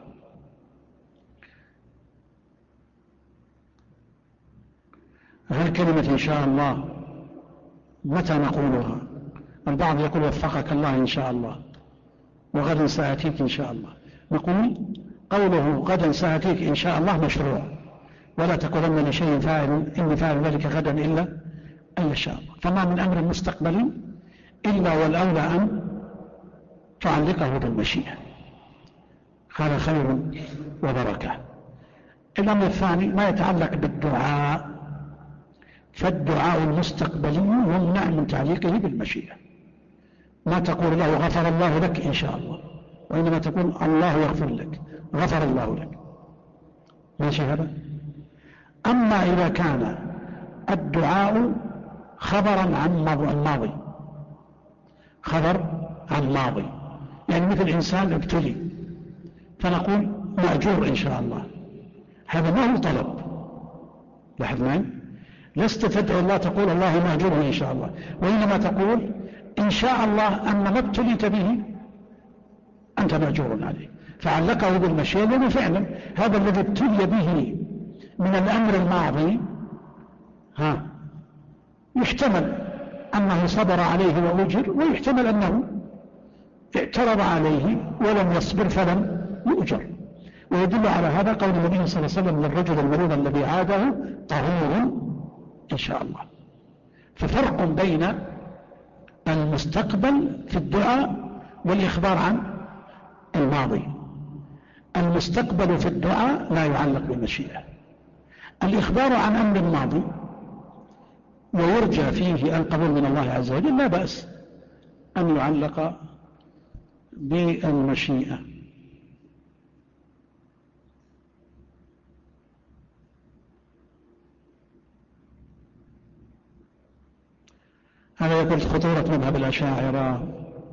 هل كلمة إن شاء الله متى نقولها؟ البعض يقول وفقك الله إن شاء الله وغدا سأتيك إن شاء الله. نقول قوله غدا سأتيك إن شاء الله مشروع، ولا تقولن لشيء فاعل إني فاعل ذلك غدا إلا إن شاء الله. فما من أمر مستقبلي إلا والأولى أن تعلقه بالمشيئة، هذا خير وبركة. الأمر الثاني ما يتعلق بالدعاء، فالدعاء المستقبلي يمنع من تعليقه بالمشيئة. ما تقول له غفر الله لك إن شاء الله، وإنما تقول الله يغفر لك، غفر الله لك، ماشي هذا. أما إذا كان الدعاء خبرا عن الماضي، خبر عن ماضي، يعني مثل إنسان ابتلي فنقول مأجور إن شاء الله، هذا ما هو طلب. لاحظ معي، لست تدعو الله تقول الله مأجور إن شاء الله، وإنما تقول إن شاء الله أن ما ابتليت به أنت مأجور عليه، فعلقه بالمشيئة. لأنه فعلا هذا الذي ابتلي به من الأمر الماضي يحتمل أنه صبر عليه وأجر، ويحتمل أنه اعترض عليه ولم يصبر فلم يؤجر. ويدل على هذا قول النبي صلى الله عليه وسلم للرجل المريض الذي عاده طهور إن شاء الله. ففرق بين المستقبل في الدعاء والإخبار عن الماضي. المستقبل في الدعاء لا يعلق بالمشيئة، الإخبار عن أمر الماضي ويرجى فيه القبول من الله عز وجل لا بأس أن يعلق بالمشيئة. هذا يقول خطورة مذهب الأشاعرة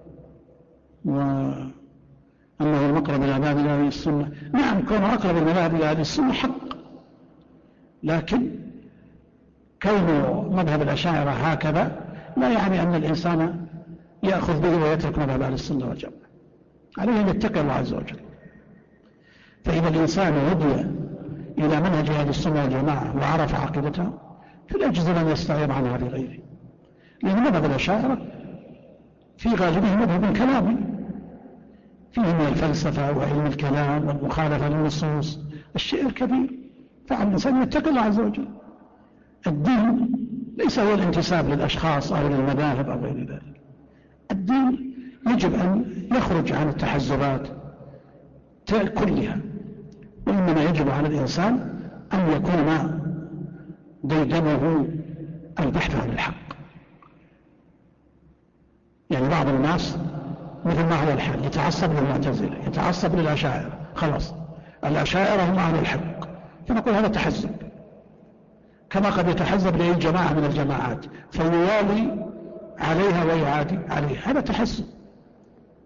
وأنه المقرب إلى مذهب أهل السنة. نعم، كونه أقرب المذاهب إلى أهل السنة حق، لكن كونه مذهب الأشاعرة هكذا لا يعني أن الإنسان يأخذ به ويترك مذهب أهل السنة والجماعة. عليه أن يتقي الله عز وجل. فإذا الإنسان هدي إلى منهج أهل السنة والجماعة وعرف عقيدته فلا يجوز أن يستعير عنها بغيره، لأن مذهب الأشاعرة في غالبه مذهب كلامي فيه من الفلسفة وعلم الكلام والمخالفة للنصوص الشيء الكبير. فعلى الإنسان يتقي الله عز وجل. الدين ليس هو الانتساب للأشخاص أو للمذاهب أو غير ذلك. الدين يجب أن يخرج عن التحزبات كلها، وإنما يجب على الإنسان أن يكون ديدنه البحث عن الحق. يعني بعض الناس مثل ما هو الحال يتعصب للمعتزلة، يتعصب للأشاعرة، خلاص الأشاعرة هم أهل الحق، فنقول هذا تحزب، كما قد يتحزب لأي جماعة من الجماعات فيوالي عليها ويعادي عليها، هذا تحزب.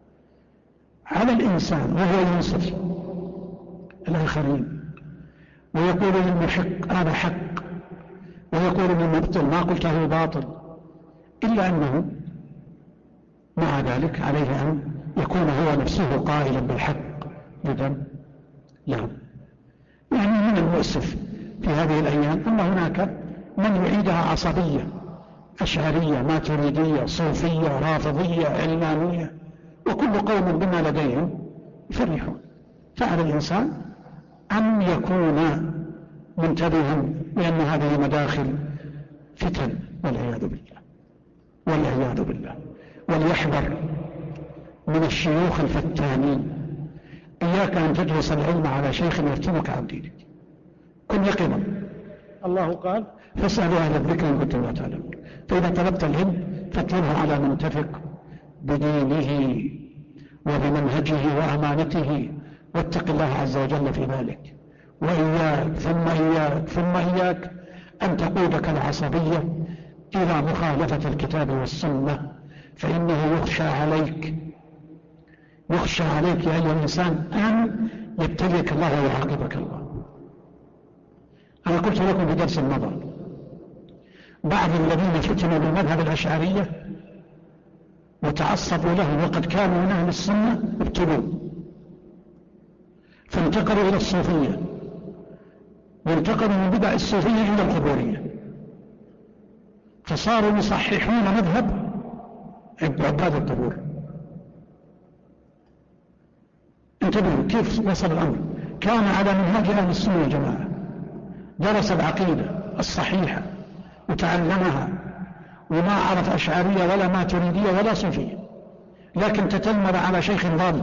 على الإنسان وهو ينصف الآخرين ويقول للمحق هذا حق، ويقول للمبطل ما قلته باطل، إلا أنه مع ذلك عليه أن يكون هو نفسه قائلا بالحق جدا. نعم. يعني من المؤسف في هذه الأيام أن هناك من يعيدها عصبية، أشعرية، ماتريدية، صوفية، رافضية، علمانية، وكل قوم بما لديهم يفرحون. فعلى الإنسان أن يكون منتبها لأن هذه مداخل فتن والعياذ بالله، والعياذ بالله. وليحذر من الشيوخ الفتانين. إياك أن تجلس العلم على شيخ يفتنك عن دينك. كن يقظا. الله قال فاسألوا أهل الذكر إن كنتم لا تعلمون. فإذا طلبت العلم فاطلبه على من تثق بدينه وبمنهجه وأمانته، واتق الله عز وجل في ذلك. وإياك ثم إياك ثم إياك أن تقودك العصبية إلى مخالفة الكتاب والسنة، فإنه يخشى عليك يا أيها الإنسان أن يبتليك الله ويعاقبك الله. أنا قلت لكم في درس المضى بعض الذين فتنوا بالمذهب الأشعرية وتعصبوا له وقد كانوا من أهل السنة ابتلوا، فانتقلوا إلى الصوفية، وانتقلوا من بدع الصوفية إلى القبورية، فصاروا يصححون مذهب عباد القبور. انتبهوا كيف وصل الأمر. كان على منهاج أهل السنة والجماعة، درس العقيدة الصحيحة وتعلمها، وما عرف أشعرية ولا ماتريدية ولا صوفية، لكن تتلمذ على شيخ ضال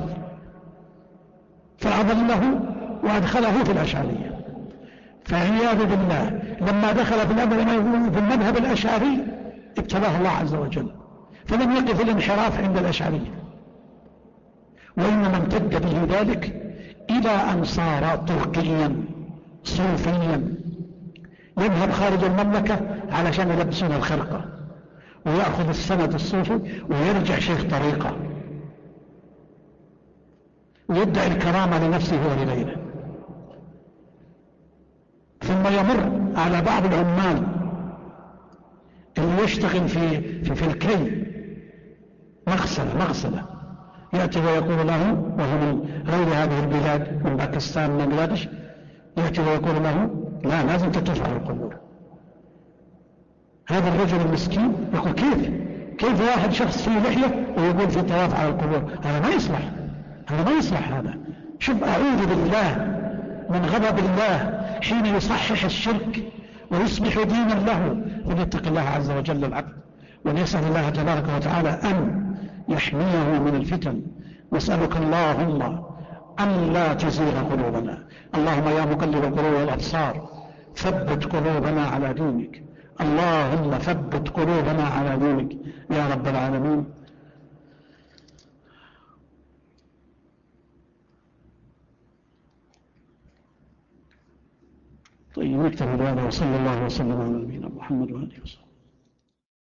فأضله وأدخله في الأشعرية. فعياذ بالله لما دخل في المذهب الأشعري ابتلاه الله عز وجل، فلم يقف الانحراف عند الأشعرية، وإنما امتد به ذلك إلى أن صار طرقيا صوفيا يذهب خارج المملكة علشان يلبسون الخرقة ويأخذ السند الصوفي ويرجع شيخ طريقة ويدعي الكرامة لنفسه ولغيره. ثم يمر على بعض العمال اللي يشتغل في الكي مغسلة، يأتي ويقول له، وهو من غير هذه البلاد من باكستان من بنغلاديش، يأتي ويقول له لا لازم تطوف على القبور. هذا الرجل المسكين يقول كيف واحد شخص فيه لحية ويقول في طواف على القبور؟ هذا ما يصلح هذا. شوف، أعوذ بالله من غضب الله حين يصحح الشرك ويصبح دينا له. فليتق الله عز وجل العبد، وليسأل الله تبارك وتعالى أن يحميه من الفتن. نسألك اللهم أن لا تزيغ قلوبنا. اللهم يا مقلب القلوب والأبصار ثبت قلوبنا على دينك. اللهم ثبت قلوبنا على دينك يا رب العالمين. طيب، نكتفي بهذا، وصلى الله وسلم على نبينا محمد وآله وصحبه.